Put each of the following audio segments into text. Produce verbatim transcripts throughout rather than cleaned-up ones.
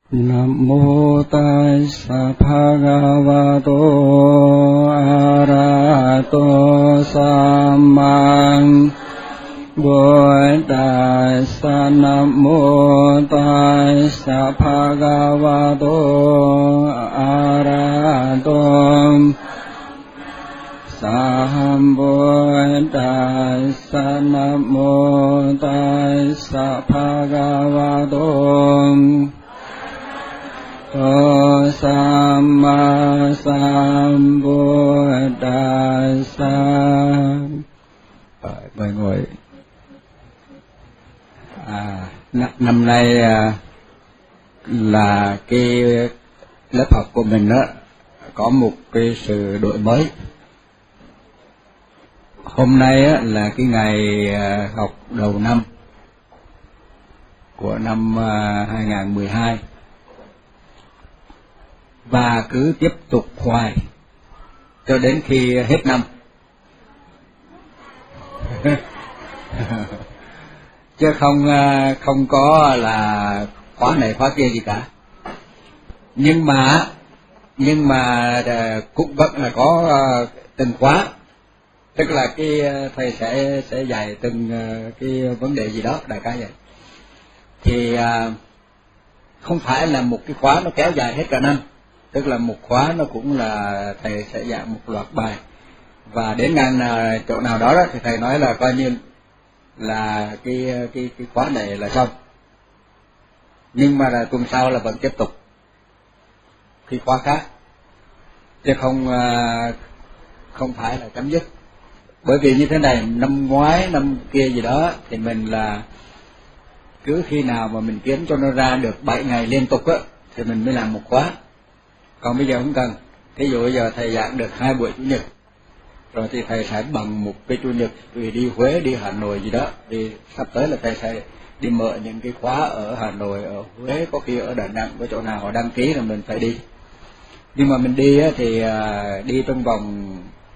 Nam mô Tassa Bhagavato Arahato Samma Buddhassa. Nam mô Tassa Bhagavato Arahato Sambuddhassa. Nam mô Tassa Bhagavato Tô Samma Sambuddhassa. Mời ngồi. À, năm nay à, là cái lớp học của mình đó có một cái sự đổi mới. Hôm nay á, là cái ngày à, học đầu năm của năm à, hai nghìn không trăm mười hai. Và cứ tiếp tục hoài cho đến khi hết năm. Chứ không không có là khóa này khóa kia gì cả. Nhưng mà nhưng mà cũng vẫn là có từng khóa, tức là cái thầy sẽ sẽ dạy từng cái vấn đề gì đó, đại khái vậy. Thì không phải là một cái khóa nó kéo dài hết cả năm. Tức là một khóa nó cũng là thầy sẽ giảng một loạt bài, và đến ngàn chỗ nào đó, đó thì thầy nói là coi như là cái cái cái khóa này là xong. Nhưng mà là tuần sau là vẫn tiếp tục cái khóa khác, chứ không không phải là chấm dứt. Bởi vì như thế này, năm ngoái năm kia gì đó thì mình là cứ khi nào mà mình kiếm cho nó ra được bảy ngày liên tục á thì mình mới làm một khóa. Còn bây giờ không cần. Thí dụ bây giờ thầy giảng được hai buổi chủ nhật, rồi thì thầy sẽ bằng một cái chủ nhật vì đi Huế, đi Hà Nội gì đó. Vì sắp tới là thầy sẽ đi mở những cái khóa ở Hà Nội, ở Huế, có khi ở Đà Nẵng, có chỗ nào họ đăng ký là mình phải đi. Nhưng mà mình đi á, thì đi trong vòng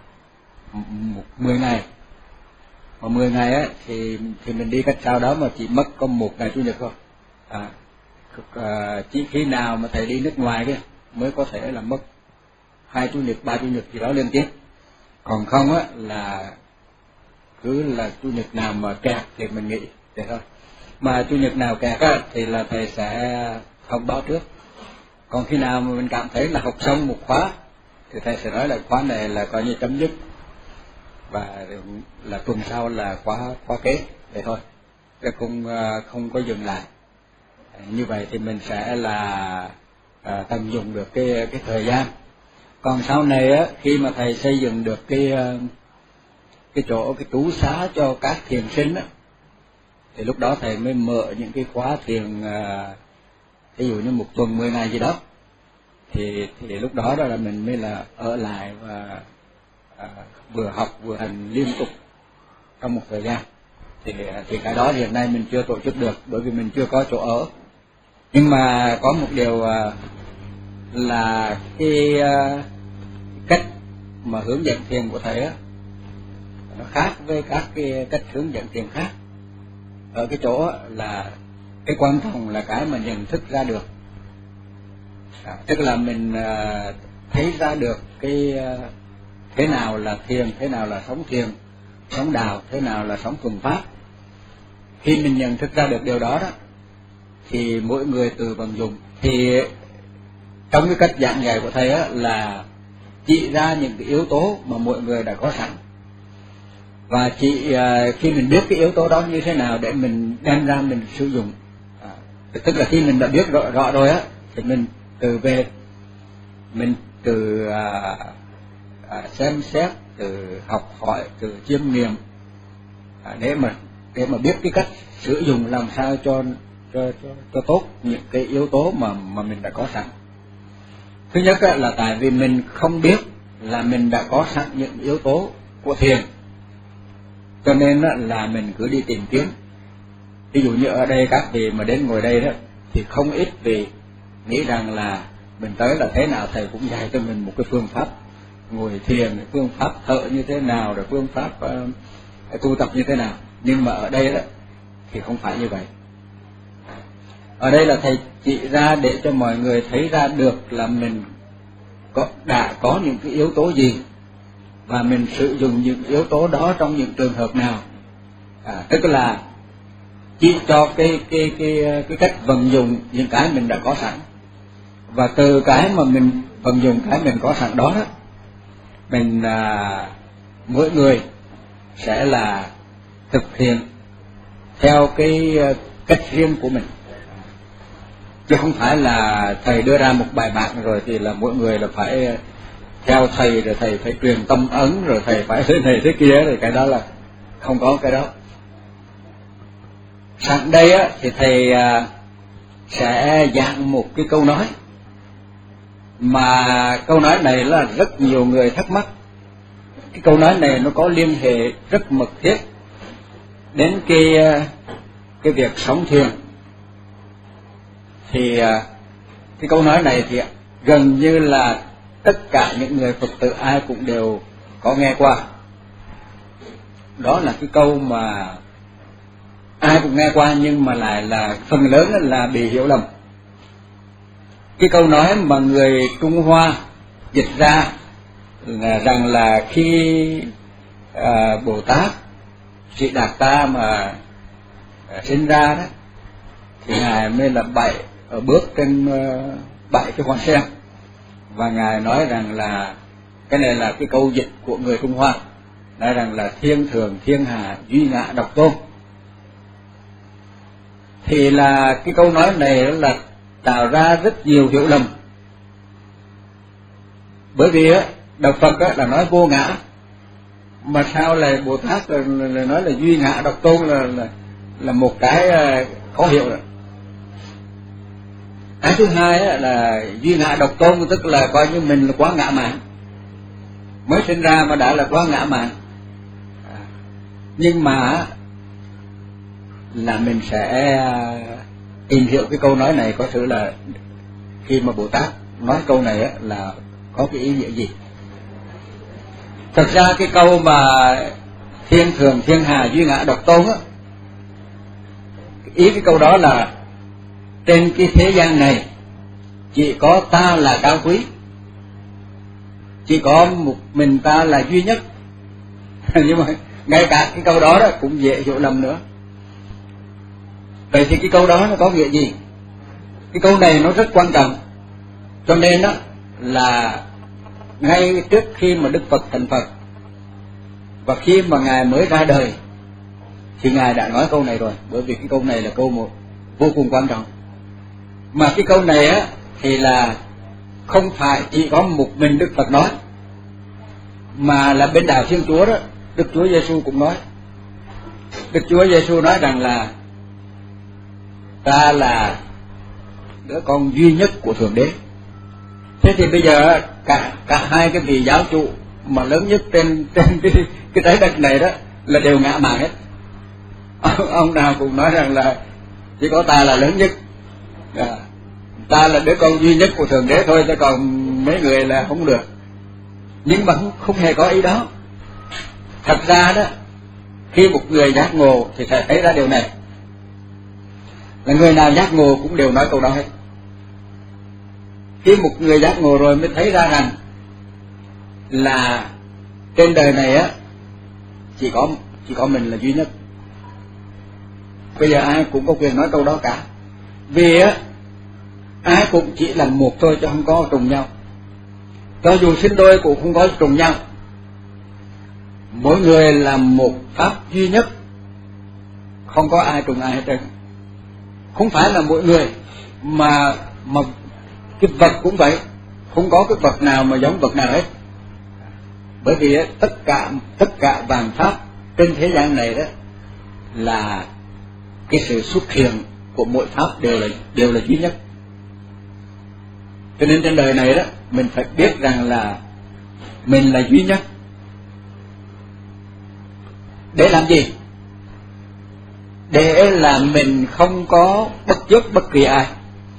một mười ngày. Mà mười ngày á thì thì mình đi cách sao đó mà chỉ mất có một ngày chủ nhật thôi. À, à, chỉ khi nào mà thầy đi nước ngoài kia mới có thể là mất hai chủ nhật, ba chủ nhật gì đó liên tiếp. Còn không á là cứ là chủ nhật nào mà kẹt thì mình nghỉ vậy thôi. Mà chủ nhật nào kẹt á thì là thầy sẽ thông báo trước. Còn khi nào mà mình cảm thấy là học xong một khóa thì thầy sẽ nói là khóa này là coi như chấm dứt, và là tuần sau là khóa khóa kế vậy thôi. Chứ không không có dừng lại. Như vậy thì mình sẽ là À, tận dụng được cái cái thời gian. Còn sau này á, khi mà thầy xây dựng được cái cái chỗ cái trú xá cho các thiền sinh á, thì lúc đó thầy mới mở những cái khóa thiền, à, ví dụ như một tuần mười ngày gì đó, thì thì lúc đó đó là mình mới là ở lại và à, vừa học vừa hành liên tục trong một thời gian. Thì thì cái đó hiện nay mình chưa tổ chức được, bởi vì mình chưa có chỗ ở. Nhưng mà có một điều à, là cái à, cách mà hướng dẫn thiền của thầy á, nó khác với các cái cách hướng dẫn thiền khác. Ở cái chỗ á, là cái quan trọng là cái mà nhận thức ra được. À, tức là mình à, thấy ra được cái à, thế nào là thiền, thế nào là sống thiền, sống đạo, thế nào là sống thuần pháp. Khi mình nhận thức ra được điều đó đó thì mỗi người tự vận dụng. Thì trong cái cách giảng dạy của thầy á, là chỉ ra những cái yếu tố mà mỗi người đã có sẵn, và chỉ uh, khi mình biết cái yếu tố đó như thế nào để mình đem ra mình sử dụng. À, tức là khi mình đã biết rõ, rõ rồi á thì mình từ về mình từ uh, uh, xem xét, từ học hỏi, từ chiêm nghiệm, à, để mà để mà biết cái cách sử dụng làm sao cho cho cho, cho tốt những cái yếu tố mà mà mình đã có sẵn. Thứ nhất á, là tại vì mình không biết là mình đã có sẵn những yếu tố của thiền, cho nên á, là mình cứ đi tìm kiếm. Ví dụ như ở đây các vị mà đến ngồi đây đó thì không ít vị nghĩ rằng là mình tới là thế nào thầy cũng dạy cho mình một cái phương pháp ngồi thiền, phương pháp thở như thế nào, rồi phương pháp uh, tu tập như thế nào. Nhưng mà ở đây đó thì không phải như vậy. Ở đây là thầy chỉ ra để cho mọi người thấy ra được là mình có, đã có những cái yếu tố gì và mình sử dụng những yếu tố đó trong những trường hợp nào. À, tức là chỉ cho cái cái cái cái cách vận dụng những cái mình đã có sẵn, và từ cái mà mình vận dụng cái mình có sẵn đó, đó mình à, mỗi người sẽ là thực hiện theo cái cách riêng của mình, chứ không phải là thầy đưa ra một bài bản rồi thì là mỗi người là phải theo thầy, rồi thầy phải truyền tâm ấn, rồi thầy phải thế này thế kia, rồi cái đó là không có cái đó. Sẵn đây á, thì thầy à, sẽ giảng một cái câu nói mà câu nói này là rất nhiều người thắc mắc. Cái câu nói này nó có liên hệ rất mật thiết đến cái cái việc sống thiền. Thì cái câu nói này thì gần như là tất cả những người Phật tử ai cũng đều có nghe qua. Đó là cái câu mà ai cũng nghe qua nhưng mà lại là phần lớn là bị hiểu lầm. Cái câu nói mà người Trung Hoa dịch ra là rằng là khi à, Bồ Tát Sĩ Đạt Ta mà à, sinh ra đó thì ngài mới là bảy ở bước trên uh, bảy cái hoa sen, và ngài nói rằng là cái này là cái câu dịch của người Trung Hoa, nói rằng là thiên thường thiên hà duy ngã độc tôn. Thì là cái câu nói này là tạo ra rất nhiều hiểu lầm, bởi vì á Đạo Phật á là nói vô ngã, mà sao lại Bồ Tát là, là nói là duy ngã độc tôn, là là, là một cái khó hiểu rồi. Cái thứ hai á là duy ngã độc tôn, tức là coi như mình là quá ngã mạn, mới sinh ra mà đã là quá ngã mạn. À, nhưng mà là mình sẽ tìm hiểu cái câu nói này có sự là khi mà Bồ Tát nói câu này á là có cái ý nghĩa gì. Thật ra cái câu mà thiên thường thiên hà duy ngã độc tôn á, ý cái câu đó là trên cái thế gian này chỉ có ta là cao quý, chỉ có một mình ta là duy nhất. Nhưng mà ngay cả cái câu đó, đó cũng dễ hiểu lầm nữa. Vậy thì cái câu đó nó có nghĩa gì? Cái câu này nó rất quan trọng, cho nên đó là ngay trước khi mà Đức Phật thành Phật và khi mà ngài mới ra đời thì ngài đã nói câu này rồi, bởi vì cái câu này là câu một vô cùng quan trọng. Mà cái câu này á thì là không phải chỉ có một mình Đức Phật nói, mà là bên đạo Thiên Chúa đó, Đức Chúa Giêsu cũng nói. Đức Chúa Giêsu nói rằng là ta là đứa con duy nhất của Thượng Đế. Thế thì bây giờ cả cả hai cái vị giáo chủ mà lớn nhất trên trên cái, cái trái đất này đó là đều ngã mạn hết. Ông nào cũng nói rằng là chỉ có ta là lớn nhất, à, ta là đứa con duy nhất của Thượng Đế thôi, chứ còn mấy người là không được. Nhưng mà không, không hề có ý đó. Thật ra đó, khi một người giác ngộ thì sẽ thấy ra điều này, là người nào giác ngộ cũng đều nói câu đó hết. Khi một người giác ngộ rồi mới thấy ra rằng là trên đời này á chỉ có chỉ có mình là duy nhất. Bây giờ ai cũng có quyền nói câu đó cả, vì á ai cũng chỉ là một thôi chứ không có trùng nhau. Cho dù sinh đôi cũng không có trùng nhau, mỗi người là một pháp duy nhất, không có ai trùng ai hết trơn. Không phải là mỗi người, mà mà cái vật cũng vậy, không có cái vật nào mà giống vật nào hết. Bởi vì tất cả tất cả vạn pháp trên thế gian này đó là cái sự xuất hiện của mỗi pháp đều là đều là duy nhất. Cho nên trên đời này đó mình phải biết rằng là mình là duy nhất. Để làm gì? Để là mình không có bất chấp bất kỳ ai.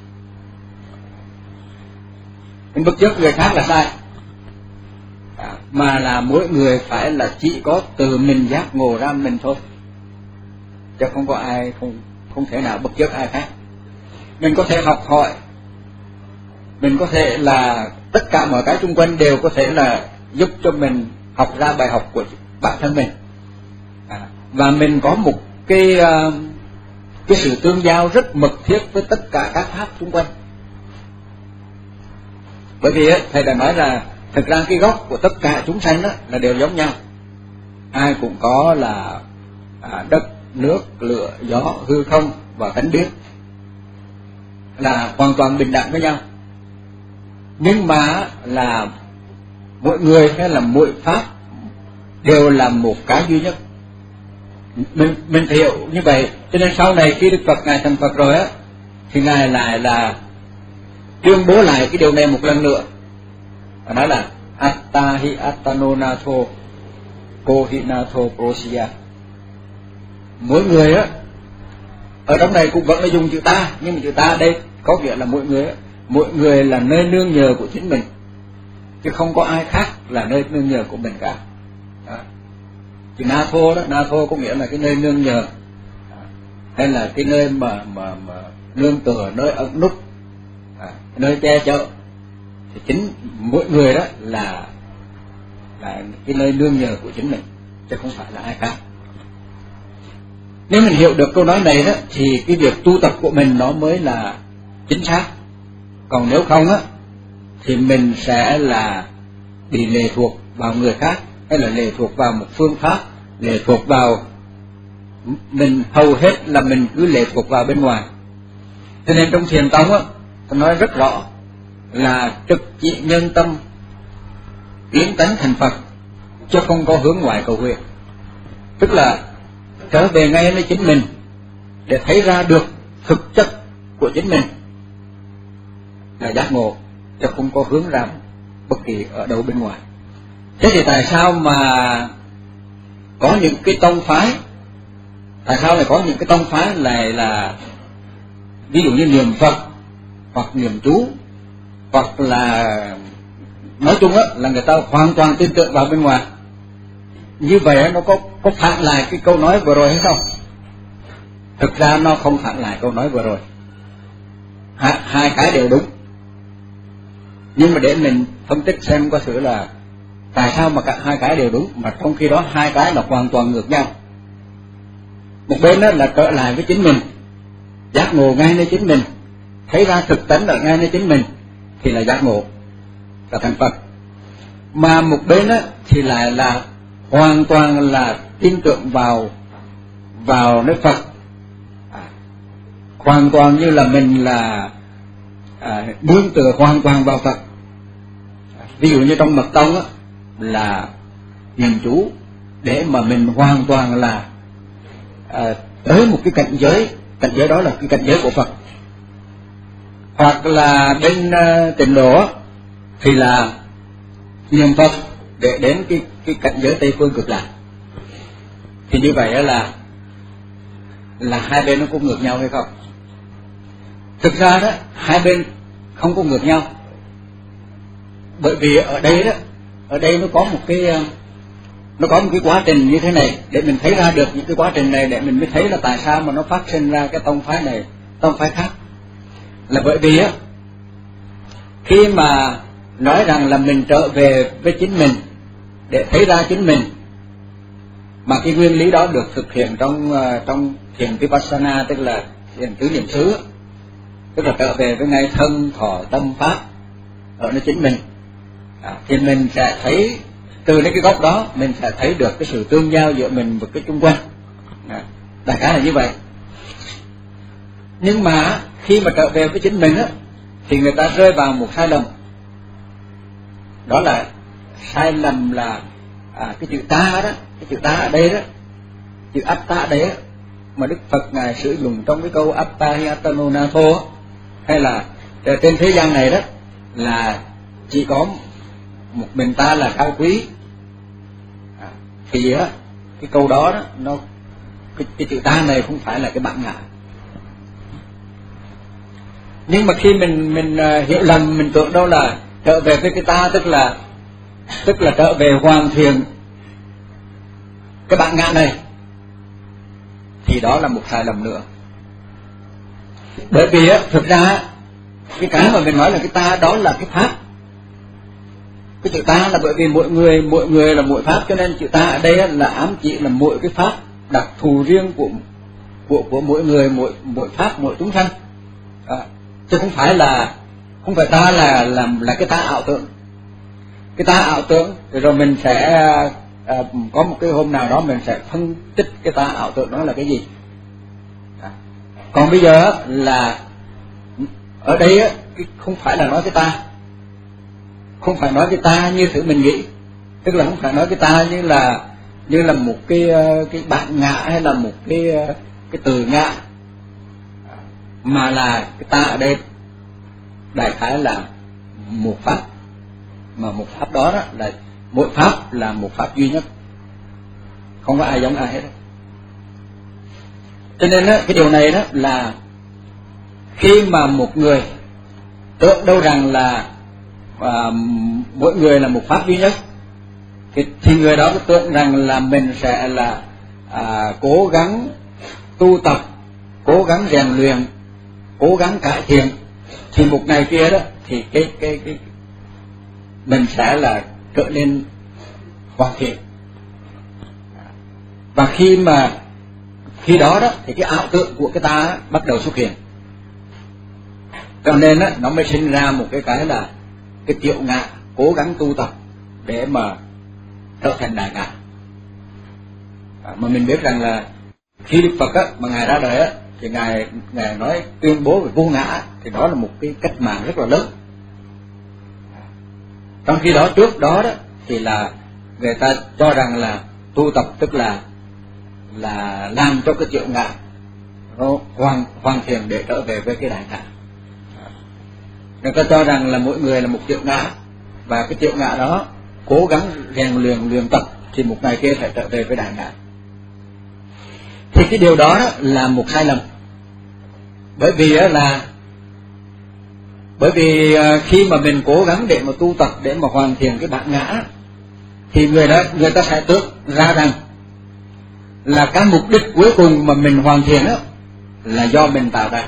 Mình bất chấp người khác là sai, à, mà là mỗi người phải là chỉ có từ mình giác ngộ ra mình thôi, chứ không có ai, không không thể nào bất chấp ai khác. mình có thể học hỏi, mình có thể là tất cả mọi cái xung quanh đều có thể là giúp cho mình học ra bài học của bản thân mình. À, và mình có một cái uh, cái sự tương giao rất mật thiết với tất cả các pháp xung quanh. Bởi vì thầy đã nói là thực ra cái gốc của tất cả chúng sanh đó là đều giống nhau, ai cũng có là à, đất, nước, lửa, gió, hư không và tánh biết, là hoàn toàn bình đẳng với nhau. Nhưng mà là mỗi người hay là mỗi pháp đều là một cái duy nhất. Mình mình hiểu như vậy, cho nên sau này khi Đức Phật ngài thành Phật rồi á, thì ngài lại là tuyên bố lại cái điều này một lần nữa, và nói là Atta hi attano natho ko hi natho prosya. Mỗi người á ở trong này cũng vẫn là dùng chữ ta, nhưng mà chữ ta đây có nghĩa là mỗi người á, mỗi người là nơi nương nhờ của chính mình, chứ không có ai khác là nơi nương nhờ của mình cả. Đó. Chữ natho đó, natho có nghĩa là cái nơi nương nhờ, hay là cái nơi mà mà mà nương tựa, nơi ẩn núp, à, nơi che chở. Thì chính mỗi người đó là là cái nơi nương nhờ của chính mình, chứ không phải là ai khác. Nếu mình hiểu được câu nói này đó, thì cái việc tu tập của mình nó mới là chính xác. Còn nếu không á, thì mình sẽ là bị lệ thuộc vào người khác, hay là lệ thuộc vào một phương pháp, lệ thuộc vào mình, hầu hết là mình cứ lệ thuộc vào bên ngoài. Cho nên trong Thiền tông á, tôi nói rất rõ là trực chỉ nhân tâm tiến tánh thành Phật, chứ không có hướng ngoại cầu nguyện. Tức là trở về ngay với chính mình để thấy ra được thực chất của chính mình là giác ngộ, chứ không có hướng ra bất kỳ ở đâu bên ngoài. Thế thì tại sao mà có những cái tông phái, tại sao lại có những cái tông phái lại là ví dụ như niệm Phật hoặc niệm chú, hoặc là nói chung á là người ta hoàn toàn tin tưởng vào bên ngoài? Như vậy nó có có phản lại cái câu nói vừa rồi hay không? Thực ra nó không phản lại câu nói vừa rồi. Hai, hai cái đều đúng. Nhưng mà để mình phân tích xem có sự là tại sao mà cả hai cái đều đúng, mà trong khi đó hai cái là hoàn toàn ngược nhau. Một bên đó là trở lại với chính mình, giác ngộ ngay nơi chính mình, thấy ra thực tánh ở ngay nơi chính mình, thì là giác ngộ, là thành Phật. Mà một bên đó thì lại là hoàn toàn là tin tưởng vào vào nơi Phật, à, hoàn toàn như là mình là à, nương tựa hoàn toàn vào Phật. Ví dụ như trong mật tông á, là niệm chú để mà mình hoàn toàn là à, tới một cái cảnh giới, cảnh giới đó là cái cảnh giới của Phật. Hoặc là bên uh, tịnh độ thì là niệm Phật để đến cái cái cảnh giới Tây phương cực lạc. Thì như vậy là là hai bên nó cũng ngược nhau hay không? Thực ra đó hai bên không có ngược nhau, bởi vì ở đây đó, ở đây nó có một cái nó có một cái quá trình như thế này để mình thấy ra được những cái quá trình này, để mình mới thấy là tại sao mà nó phát sinh ra cái tông phái này, tông phái khác. Là bởi vì á, khi mà nói rằng là mình trở về với chính mình để thấy ra chính mình, mà cái nguyên lý đó được thực hiện trong uh, trong thiền Vipassana, tức là thiền tứ niệm xứ, tức là trở về với ngay thân thọ tâm pháp ở nơi chính mình, à, thì mình sẽ thấy từ cái góc đó mình sẽ thấy được cái sự tương giao giữa mình và cái xung quanh, à, đại khái là như vậy. Nhưng mà khi mà trở về với chính mình á, thì người ta rơi vào một sai lầm, đó là sai lầm là à, cái chữ ta đó, cái chữ ta ở đây đó, chữ atta ở đây đó, mà Đức Phật ngài sử dụng trong cái câu atta hi attano natho, hay là trên thế gian này đó là chỉ có một mình ta là cao quý, à, thì á cái câu đó, đó nó cái, cái chữ ta này không phải là cái bản ngã. Nhưng mà khi mình mình uh, hiểu lầm, mình tưởng đâu là trở về với cái ta, tức là tức là trở về hoàn thiện cái bản ngã này, thì đó là một sai lầm nữa. Bởi vì á, thực ra cái cái mà mình nói là cái ta đó là cái pháp. Cái chữ ta là bởi vì mỗi người mỗi người là mỗi pháp, cho nên chữ ta ở đây là ám chỉ là mỗi cái pháp đặc thù riêng của của của mỗi người, mỗi mỗi pháp, mỗi chúng sanh, à, chứ không phải là không phải ta là là là cái ta ảo tưởng. Cái ta ảo tưởng rồi mình sẽ à, có một cái hôm nào đó mình sẽ phân tích cái ta ảo tưởng đó là cái gì. À, còn bây giờ là ở đây á, không phải là nói cái ta, không phải nói cái ta như thứ mình nghĩ, tức là không phải nói cái ta như là như là một cái cái bạn ngã hay là một cái cái từ ngã, mà là cái ta ở đây đại khái là một pháp, mà một pháp đó, đó là mỗi pháp là một pháp duy nhất, không có ai giống ai hết. Cho nên đó, cái điều này đó là khi mà một người tưởng đâu rằng là à, mỗi người là một pháp duy nhất, thì, thì người đó tưởng rằng là mình sẽ là à, cố gắng tu tập, cố gắng rèn luyện, cố gắng cải thiện, thì một ngày kia đó thì cái cái cái mình sẽ là trở nên hoàn thiện. Và khi mà khi đó đó thì cái ảo tưởng của cái ta đó, bắt đầu xuất hiện, cho nên đó, nó mới sinh ra một cái cái là cái tiểu ngã, cố gắng tu tập để mà trở thành đại ngã. À, mà mình biết rằng là khi Đức Phật á, mà ngài ra đời á, thì ngài ngài nói tuyên bố về vô ngã, thì đó là một cái cách mạng rất là lớn. Trong khi đó trước đó đó thì là người ta cho rằng là tu tập tức là là làm cho cái tiểu ngã nó hoàn hoàn thiện để trở về với cái đại ngã. Người ta cho rằng là mỗi người là một tiểu ngã, và cái tiểu ngã đó cố gắng rèn luyện luyện tập thì một ngày kia phải trở về với đại ngã. Thì cái điều đó, đó là một sai lầm, bởi vì là bởi vì khi mà mình cố gắng để mà tu tập để mà hoàn thiện cái bản ngã, thì người đó người ta sẽ tưởng ra rằng là cái mục đích cuối cùng mà mình hoàn thiện đó là do mình tạo ra.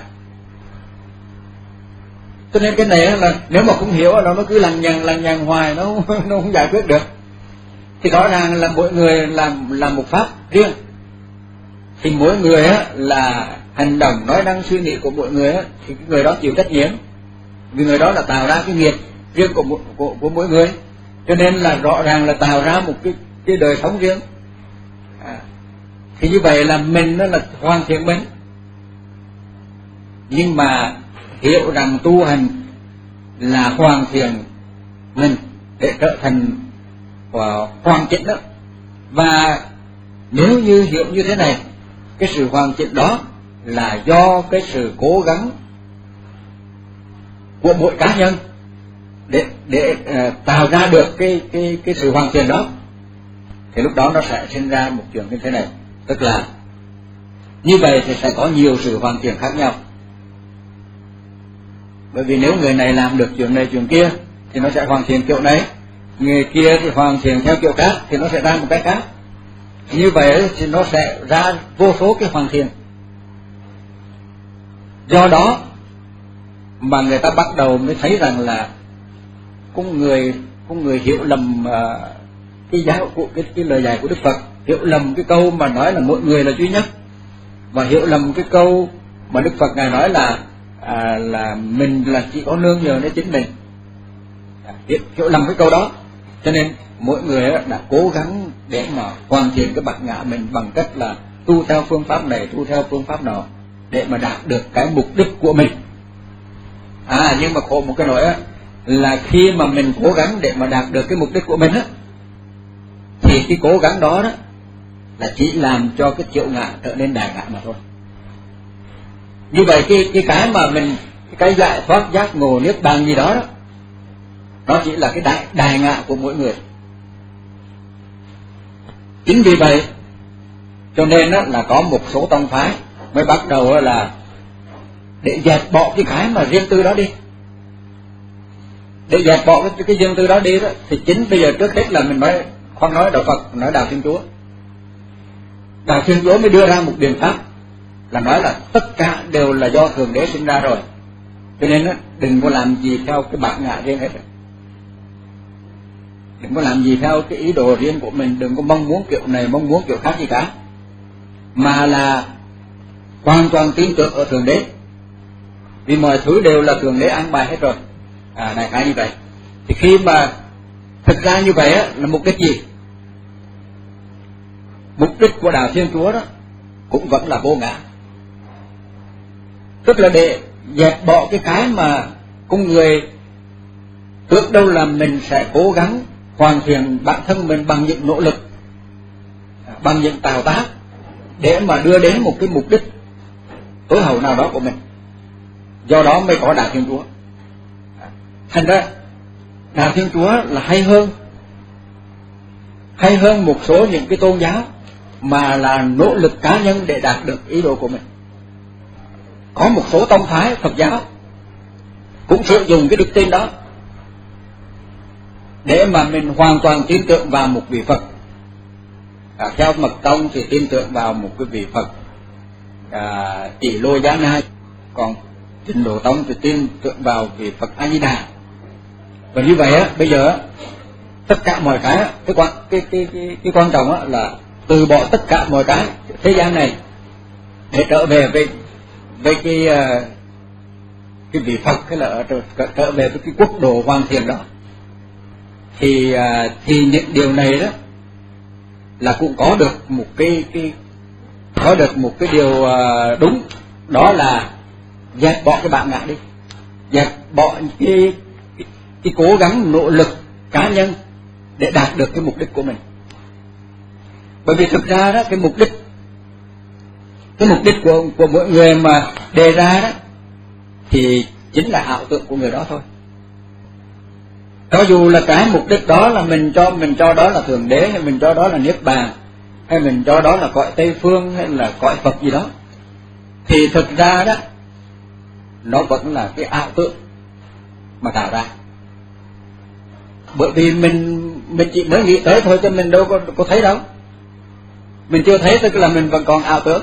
Cho nên cái này là nếu mà không hiểu nó nó cứ lằng nhằng lằng nhằng hoài, nó nó không giải quyết được. Thì rõ ràng là mỗi người làm làm một pháp riêng, thì mỗi người á là hành động nói năng suy nghĩ của mỗi người á, thì cái người đó chịu trách nhiệm, vì người đó là tạo ra cái nghiệp riêng của của, của mỗi người, cho nên là rõ ràng là tạo ra một cái cái đời sống riêng. À, thì như vậy là mình đó là hoàn thiện mình, nhưng mà hiểu rằng tu hành là hoàn thiện mình để trở thành uh, hoàn chỉnh đó. Và nếu như hiểu như thế này, cái sự hoàn chỉnh đó là do cái sự cố gắng của mỗi cá nhân để để uh, tạo ra được cái cái cái sự hoàn thiện đó, thì lúc đó nó sẽ sinh ra một chuyện như thế này, tức là như vậy thì sẽ có nhiều sự hoàn thiện khác nhau. Bởi vì nếu người này làm được chuyện này chuyện kia thì nó sẽ hoàn thiện kiểu này, người kia thì hoàn thiện theo kiểu khác thì nó sẽ ra một cái khác. Như vậy thì nó sẽ ra vô số cái hoàn thiện. Do đó mà người ta bắt đầu mới thấy rằng là có người có người hiểu lầm uh, cái giáo của cái, cái lời dạy của Đức Phật, hiểu lầm cái câu mà nói là mỗi người là duy nhất, và hiểu lầm cái câu mà Đức Phật ngài nói là à, là mình là chỉ có nương nhờ đến chính mình. À, hiểu, hiểu lầm cái câu đó, cho nên mỗi người đã cố gắng để mà hoàn thiện cái bản ngã mình bằng cách là tu theo phương pháp này, tu theo phương pháp nọ để mà đạt được cái mục đích của mình. À, nhưng mà khổ một cái nỗi á, là khi mà mình cố gắng để mà đạt được cái mục đích của mình á, thì cái cố gắng đó đó là chỉ làm cho cái triệu ngã trở nên đại ngã mà thôi. Như vậy cái cái cái mà mình cái giải thoát giác ngộ niết bàn gì đó, đó nó chỉ là cái đại đại ngã của mỗi người. Chính vì vậy cho nên đó là có một số tông phái mới bắt đầu là để dẹp bỏ cái cái mà riêng tư đó đi, để dẹp bỏ cái cái riêng tư đó đi đó, thì chính bây giờ trước hết là mình nói khoan nói đạo Phật, nói đạo Thiên Chúa. Đạo Thiên Chúa mới đưa ra một biện pháp là nói là tất cả đều là do Thượng Đế sinh ra rồi, cho nên đừng có làm gì theo cái bản ngã riêng hết, đừng có làm gì theo cái ý đồ riêng của mình, đừng có mong muốn kiểu này mong muốn kiểu khác gì cả, mà là hoàn toàn tin tưởng ở Thượng Đế, vì mọi thứ đều là Thượng Đế an bài hết rồi. À, đại khái như vậy. Thì khi mà thực ra như vậy á, là mục đích gì? Mục đích của đạo Thiên Chúa đó cũng vẫn là vô ngã, tức là để dẹp bỏ cái cái mà con người tưởng đâu là mình sẽ cố gắng hoàn thiện bản thân mình bằng những nỗ lực, bằng những tạo tác để mà đưa đến một cái mục đích tối hậu nào đó của mình. Do đó mới có đạo Thiên Chúa. Thành ra đạo Thiên Chúa là hay hơn hay hơn một số những cái tôn giáo mà là nỗ lực cá nhân để đạt được ý đồ của mình. Có một số tông phái Phật giáo cũng sử dụng cái đức tin đó để mà mình hoàn toàn tin tưởng vào một vị Phật. À, theo Mật Tông thì tin tưởng vào một cái vị Phật à, Chỉ Lô Giá Na, còn Tịnh Độ Tông thì tin tưởng vào vị Phật A Di Đà. Và như vậy á, bây giờ á, tất cả mọi cái á, cái quan cái cái cái, cái quan trọng á là từ bỏ tất cả mọi cái thế gian này để trở về với với cái cái vị Phật, hay là trở, trở về với cái quốc độ hoàn thiện đó. Thì thì những điều này đó là cũng có được một cái cái có được một cái điều đúng, đó là dẹp bỏ cái bản ngã đi, dẹp bỏ cái cái, cái cố gắng nỗ lực cá nhân để đạt được cái mục đích của mình. Bởi vì thực ra đó, cái mục đích cái mục đích của của mỗi người mà đề ra đó thì chính là ảo tưởng của người đó thôi. Cho dù là cái mục đích đó là mình cho mình cho đó là Thượng Đế, hay mình cho đó là Niết Bàn, hay mình cho đó là cõi Tây Phương, hay là cõi Phật gì đó, thì thực ra đó nó vẫn là cái ảo tưởng mà tạo ra. Bởi vì mình mình chỉ mới nghĩ tới thôi, chứ mình đâu có có thấy đâu. Mình chưa thấy tức là mình vẫn còn ảo tưởng.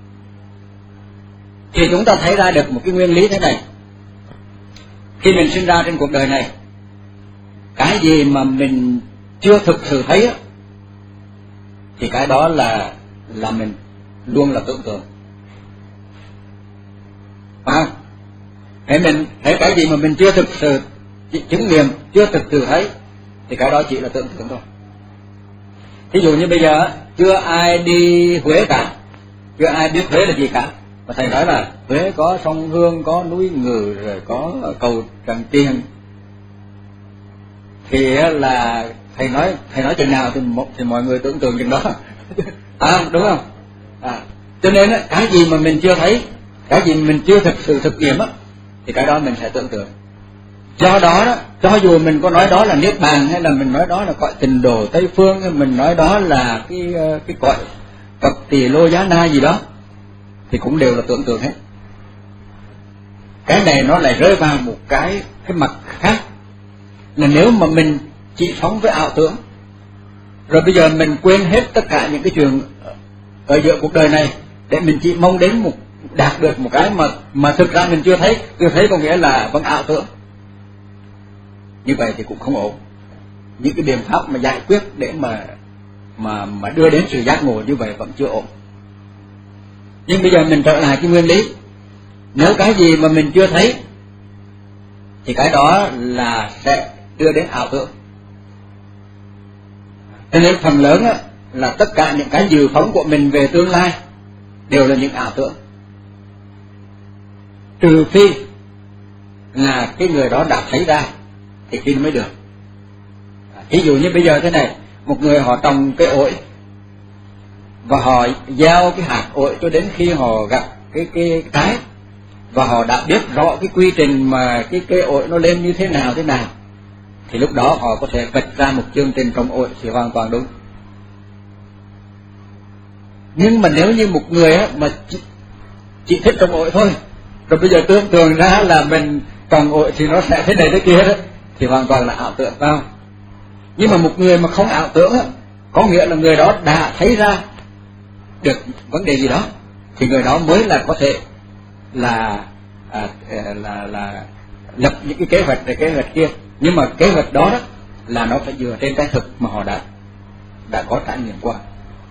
Thì chúng ta thấy ra được một cái nguyên lý thế này: khi mình sinh ra trên cuộc đời này, cái gì mà mình chưa thực sự thấy á, thì cái đó là là mình luôn là tưởng tượng. À, thế mình thấy cái gì mà mình chưa thực sự chứng nghiệm, chưa thực sự thấy, thì cái đó chỉ là tưởng tượng thôi. Ví dụ như bây giờ chưa ai đi Huế cả, chưa ai biết Huế là gì cả, mà thầy nói là Huế có sông Hương, có núi Ngừ, rồi có cầu Tràng Tiền, thì là thầy nói thầy nói chừng nào thì thì mọi người tưởng tượng chừng đó. À, đúng không? À, cho nên cái gì mà mình chưa thấy, cái gì mình chưa thực sự thực nghiệm á, thì cái đó mình sẽ tưởng tượng. Do đó đó, cho dù mình có nói đó là Niết Bàn, hay là mình nói đó là cõi Tịnh Độ Tây Phương, hay mình nói đó là cái cái cõi Phật Tỳ Lô Giá Na gì đó, thì cũng đều là tưởng tượng hết. Cái này nó lại rơi vào một cái cái mặt khác, là nếu mà mình chỉ sống với ảo tưởng, rồi bây giờ mình quên hết tất cả những cái chuyện ở giữa cuộc đời này để mình chỉ mong đến một đạt được một cái mà mà thực ra mình chưa thấy, chưa thấy có nghĩa là vẫn ảo tưởng. Như vậy thì cũng không ổn. Những cái biện pháp mà giải quyết để mà mà mà đưa đến sự giác ngộ như vậy vẫn chưa ổn. Nhưng bây giờ mình trở lại cái nguyên lý, nếu cái gì mà mình chưa thấy thì cái đó là sẽ đưa đến ảo tưởng. Cho nên phần lớn á, là tất cả những cái dự phóng của mình về tương lai đều là những ảo tưởng, trừ phi là cái người đó đã thấy ra thì khi mới được. Ví dụ như bây giờ thế này, một người họ trồng cái ổi và họ gieo cái hạt ổi cho đến khi họ gặp cái cái trái, và họ đã biết rõ cái quy trình mà cái cây ổi nó lên như thế nào thế nào, thì lúc đó họ có thể vạch ra một chương trình trồng ổi thì hoàn toàn đúng. Nhưng mà nếu như một người á, mà chỉ, chỉ thích trồng ổi thôi, rồi bây giờ tưởng tượng ra là mình trồng ổi thì nó sẽ thế này thế kia đó, thì hoàn toàn là ảo tưởng, phải không? Nhưng mà một người mà không ảo tưởng á, có nghĩa là người đó đã thấy ra được vấn đề gì đó, thì người đó mới là có thể là à, là là lập những cái kế hoạch về kế hoạch kia. Nhưng mà kế hoạch đó, đó là nó phải dựa trên cái thực mà họ đã đã có trải nghiệm qua.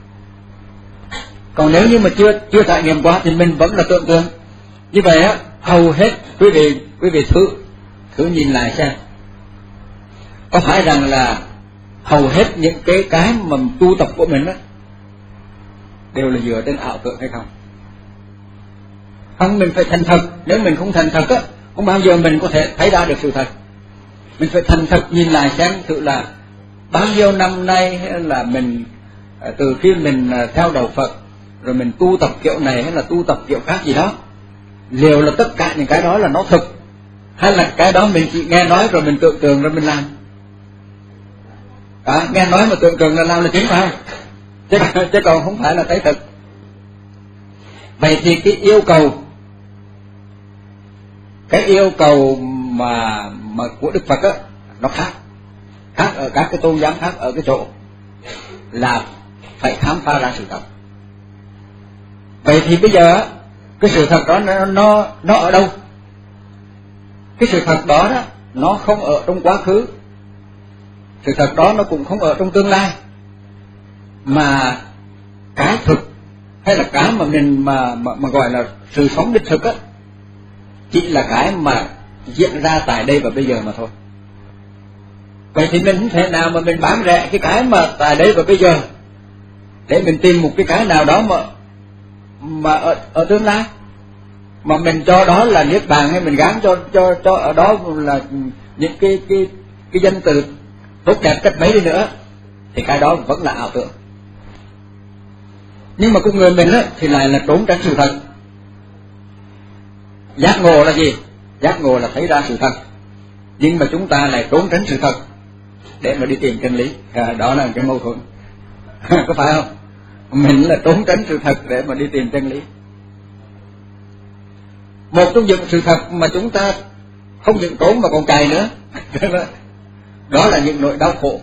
Còn nếu như mà chưa chưa trải nghiệm qua thì mình vẫn là tưởng tượng. Như vậy á, hầu hết quý vị quý vị thử thử nhìn lại xem, có phải rằng là hầu hết những cái cái mà tu tập của mình á đều là dựa trên ảo tưởng hay không? Không, mình phải thành thật. Nếu mình không thành thật á, không bao giờ mình có thể thấy ra được sự thật. Mình phải thành thật nhìn lại xem thử là bao nhiêu năm nay là mình từ khi mình theo đạo Phật rồi mình tu tập kiểu này hay là tu tập kiểu khác gì đó, liệu là tất cả những cái đó là nó thực, hay là cái đó mình chỉ nghe nói rồi mình tưởng tượng rồi mình làm. À, nghe nói mà tưởng tượng là làm là chính phải không? Chứ, chứ còn không phải là thấy thực. Vậy thì cái yêu cầu cái yêu cầu mà mà của Đức Phật á, nó khác khác ở các cái tôn giáo khác ở cái chỗ là phải khám phá ra sự thật. Vậy thì bây giờ cái sự thật đó nó nó nó ở đâu? Cái sự thật đó đó nó không ở trong quá khứ, sự thật đó nó cũng không ở trong tương lai, mà cái thực hay là cái mà mình mà mà, mà gọi là sự sống đích thực á, chỉ là cái mà diễn ra tại đây và bây giờ mà thôi. Vậy thì mình không thể nào mà mình bám rẹ cái cái mà tại đây và bây giờ để mình tìm một cái cái nào đó mà mà ở, ở tương lai, mà mình cho đó là niết bàn, hay mình gán cho cho cho ở đó là những cái cái cái danh từ tốt đẹp cách mấy đi nữa, thì cái đó vẫn là ảo tưởng. Nhưng mà con người mình á thì lại là trốn tránh sự thật. Giác ngộ là gì? Giác ngộ là thấy ra sự thật, nhưng mà chúng ta lại trốn tránh sự thật để mà đi tìm chân lý. À, đó là cái mâu thuẫn. Có phải không? Mình là trốn tránh sự thật để mà đi tìm chân lý. Một trong những sự thật mà chúng ta không những trốn mà còn chạy nữa đó là những nỗi đau khổ.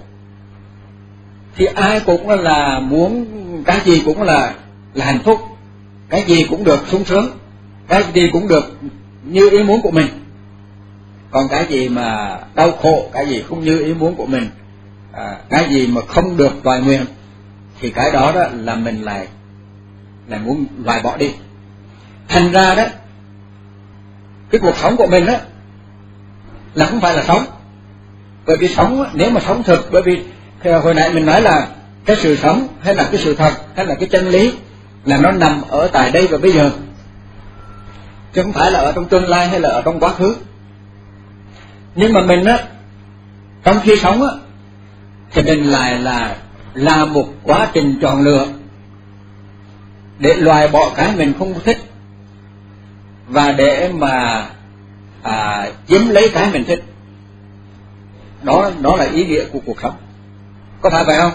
Thì ai cũng là muốn cái gì cũng là là hạnh phúc, cái gì cũng được sung sướng, cái gì cũng được như ý muốn của mình. Còn cái gì mà đau khổ, cái gì không như ý muốn của mình, à, cái gì mà không được toại nguyện, thì cái đó đó là mình lại lại muốn loại bỏ đi. Thành ra đó, cái cuộc sống của mình đó là không phải là sống. Bởi vì sống, nếu mà sống thực, bởi vì hồi nãy mình nói là cái sự sống hay là cái sự thật hay là cái chân lý là nó nằm ở tại đây và bây giờ, chứ không phải là ở trong tương lai hay là ở trong quá khứ. Nhưng mà mình á, trong khi sống á, thì mình lại là là một quá trình chọn lựa để loại bỏ cái mình không thích và để mà à, chiếm lấy cái mình thích. Đó đó là ý nghĩa của cuộc sống. Có phải vậy không?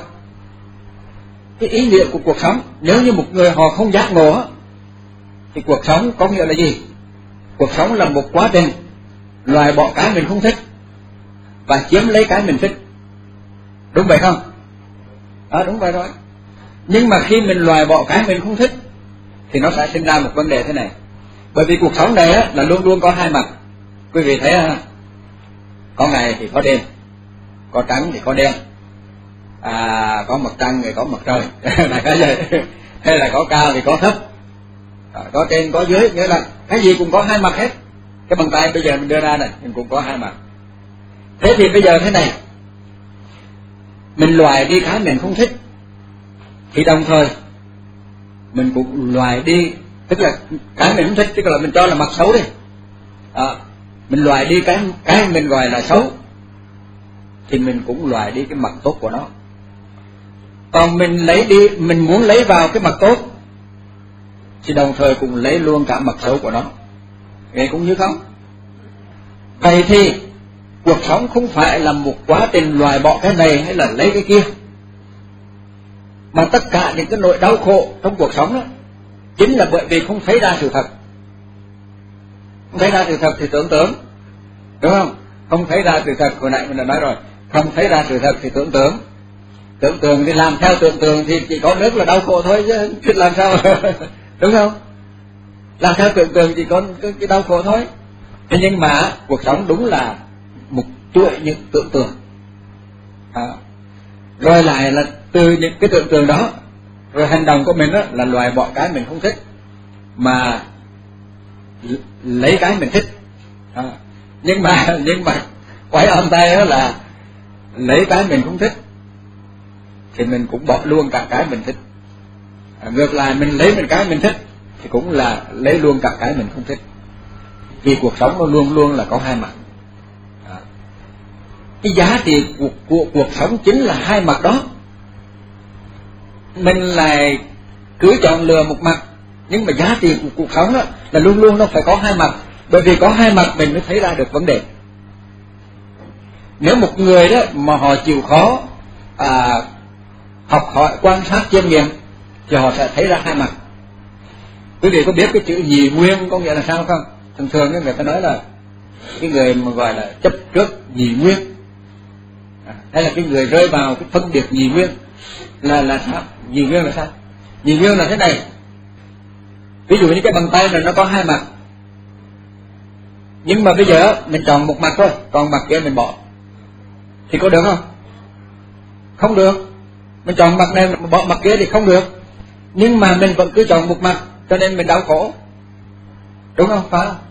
Cái ý nghĩa của cuộc sống, nếu như một người họ không giác ngộ á, thì cuộc sống có nghĩa là gì? Cuộc sống là một quá trình loại bỏ cái mình không thích và chiếm lấy cái mình thích. Đúng vậy không? À, đúng vậy rồi. Nhưng mà khi mình loại bỏ cái mình không thích thì nó sẽ sinh ra một vấn đề thế này. Bởi vì cuộc sống này á, là luôn luôn có hai mặt. Quý vị thấy ha, có ngày thì có đêm, có trắng thì có đen, à, có mặt trăng thì có mặt trời là cái gì? Hay là có cao thì có thấp, à, có trên có dưới, nghĩa là cái gì cũng có hai mặt hết. Cái bàn tay bây giờ mình đưa ra này, mình cũng có hai mặt. Thế thì bây giờ thế này, mình loại đi cái mình không thích, thì đồng thời mình cũng loại đi, tức là cái mình không thích, tức là mình cho là mặt xấu đi, à, mình loại đi cái cái mình gọi là xấu, thì mình cũng loại đi cái mặt tốt của nó. Còn mình lấy đi, mình muốn lấy vào cái mặt tốt, thì đồng thời cũng lấy luôn cả mặt xấu của nó. Nghe cũng như không? Vậy thì cuộc sống không phải là một quá trình loại bỏ cái này hay là lấy cái kia, mà tất cả những cái nỗi đau khổ trong cuộc sống đó chính là bởi vì không thấy ra sự thật. Không thấy ra sự thật thì tưởng tượng, đúng không? Không thấy ra sự thật, hồi nãy mình đã nói rồi, không thấy ra sự thật thì tưởng tượng. Tưởng tượng thì làm theo tưởng tượng thì chỉ có nước là đau khổ thôi chứ, chứ làm sao đúng không? Làm theo tưởng tượng chỉ có cái đau khổ thôi. Thế nhưng mà cuộc sống đúng là một chuỗi những tưởng tượng. À, rồi lại là từ những cái tưởng tượng đó, rồi hành động của mình đó là loại bỏ cái mình không thích, mà lấy cái mình thích. À, nhưng mà nhưng mà quay âm tay đó là lấy cái mình không thích thì mình cũng bỏ luôn cả cái mình thích. À, ngược lại mình lấy mình cái mình thích thì cũng là lấy luôn cả cái mình không thích. Vì cuộc sống nó luôn luôn là có hai mặt. À, cái giá trị của, của cuộc sống chính là hai mặt đó. Mình lại cứ chọn lựa một mặt, nhưng mà giá trị của cuộc sống đó là luôn luôn nó phải có hai mặt. Bởi vì có hai mặt mình mới thấy ra được vấn đề. Nếu một người đó mà họ chịu khó à, học hỏi quan sát chiêm nghiệm thì họ sẽ thấy ra hai mặt. Quý vị có biết cái chữ nhị nguyên có nghĩa là sao không? Thường thường người ta nói là cái người mà gọi là chấp trước nhị nguyên, à, hay là cái người rơi vào cái phân biệt nhị nguyên là là sao? Nhị nguyên là sao? Nhị nguyên là thế này. Ví dụ như cái bàn tay này nó có hai mặt, nhưng mà bây giờ mình chọn một mặt thôi, còn mặt kia mình bỏ, thì có được không? Không được. Mình chọn mặt này mà bỏ mặt kia thì không được. Nhưng mà mình vẫn cứ chọn một mặt, cho nên mình đau khổ, đúng không? Phải không?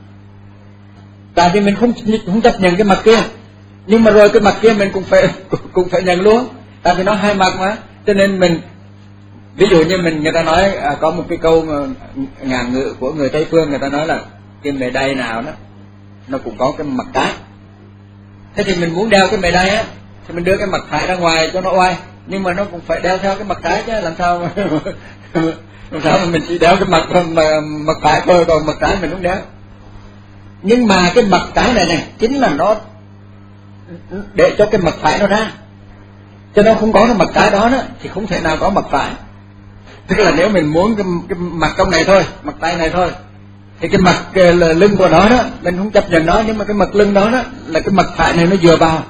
Tại vì mình không không chấp nhận cái mặt kia, nhưng mà rồi cái mặt kia mình cũng phải cũng phải nhận luôn, tại vì nó hai mặt mà. Cho nên mình, ví dụ như mình, người ta nói à, có một cái câu ngạn ngữ của người Tây phương, người ta nói là cái mề đay nào đó nó cũng có cái mặt trái. Thế thì mình muốn đeo cái mề đay á thì mình đưa cái mặt phải ra ngoài cho nó oai, nhưng mà nó cũng phải đeo theo cái mặt trái chứ, làm sao mà làm sao mà mình chỉ đeo cái mặt mà, mặt phải thôi, còn mặt trái mình không đeo. Nhưng mà cái mặt trái này này chính là nó để cho cái mặt phải nó ra, cho nó không có cái mặt trái đó, đó thì không thể nào có mặt phải. Tức là nếu mình muốn cái, cái mặt trong này thôi, mặt tay này thôi, thì cái mặt cái lưng của nó đó mình không chấp nhận nó, nhưng mà cái mặt lưng đó đó là cái mặt phải này nó dựa vào.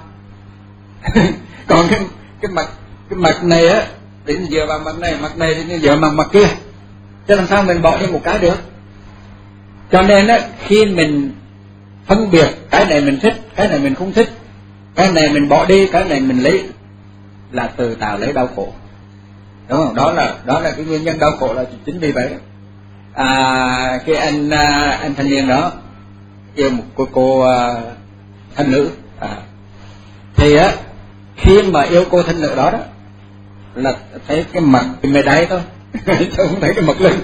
Còn cái cái mặt cái mặt này á thì nó dựa vào mặt này, mặt này thì nó dựa vào mặt kia, chứ làm sao mình bỏ đi một cái được. Cho nên á, khi mình phân biệt cái này mình thích, cái này mình không thích, cái này mình bỏ đi, cái này mình lấy, là từ tạo lấy đau khổ, đúng không? Đó là đó là cái nguyên nhân đau khổ, là chính vì vậy. À, cái anh anh thanh niên đó yêu một cô cô thanh nữ, à, thì á khi mà yêu cô thanh nữ đó đó là thấy cái mặt cái mề đáy thôi, chứ không thấy cái mặt lưng.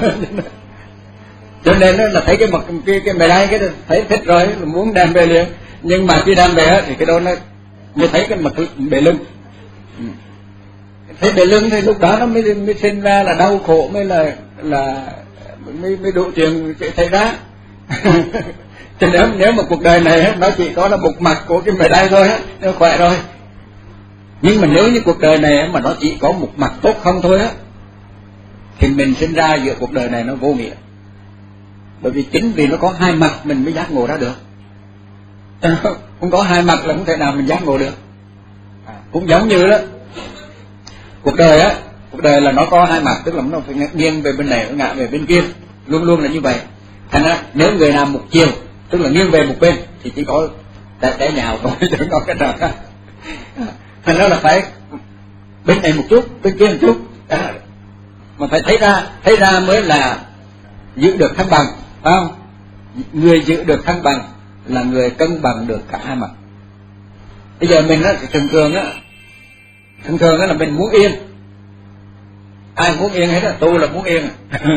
Cho nên đó là thấy cái mặt cái cái mề đáy cái thấy thích rồi, là muốn đem về liền. Nhưng mà khi đem về á thì cái đó nó mới thấy cái mặt bề lưng. Thấy bề lưng thì lúc đó nó mới mới sinh ra là đau khổ, mới là là mới mới đủ chuyện xảy ra. Cho nên nếu mà cuộc đời này nó chỉ có là một mặt của cái mề đay thôi á, nó khỏe rồi. Nhưng mà nếu như cuộc đời này mà nó chỉ có một mặt tốt không thôi á, thì mình sinh ra giữa cuộc đời này nó vô nghĩa. Bởi vì chính vì nó có hai mặt mình mới giác ngộ ra được. Không có hai mặt là không thể nào mình giác ngộ được. À, cũng giống như đó, cuộc đời á, cuộc đời là nó có hai mặt, tức là nó phải nghiêng về bên này, nó ngã về bên kia, luôn luôn là như vậy. Thành ra nếu người nào một chiều, tức là nghiêng về một bên, thì chỉ có té té nhào thôi, chứ không có cái nào khác. Thành ra là phải bên này một chút, bên kia một chút, à, mà phải thấy ra, thấy ra mới là giữ được thăng bằng, phải không? Người giữ được thăng bằng là người cân bằng được cả hai mặt. Bây giờ mình á, thường thường á, thường thường á là mình muốn yên, ai muốn yên hết á, tôi là muốn yên.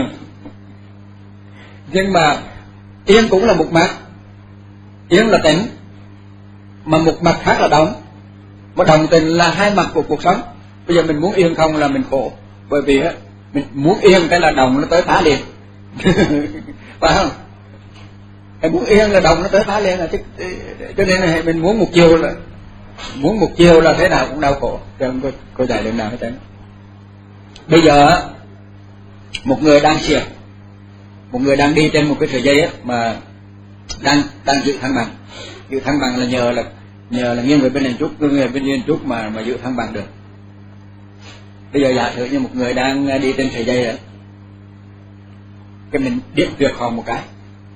Nhưng mà yên cũng là một mặt, yên là tĩnh, mà một mặt khác là động. Mà đồng tình là hai mặt của cuộc sống. Bây giờ mình muốn yên không là mình khổ, bởi vì á mình muốn yên cái là đồng nó tới phá liền. Phải không? Mình muốn yên là đồng nó tới phá liền, là chứ, cho nên là mình muốn một chiều là muốn một chiều là thế nào cũng đau khổ. Cho nên cô, cô dạy đường nào hết trơn. Bây giờ á, một người đang xiềng, một người đang đi trên một cái sợi dây á, mà đang đang giữ thăng bằng. Giữ thăng bằng là nhờ là nhờ là nghiêng về bên này chút, nghiêng về bên này chút mà mà giữ thăng bằng được. Bây giờ giả sử như một người đang đi trên sợi dây đó, cái mình điểm tuyệt họ một cái.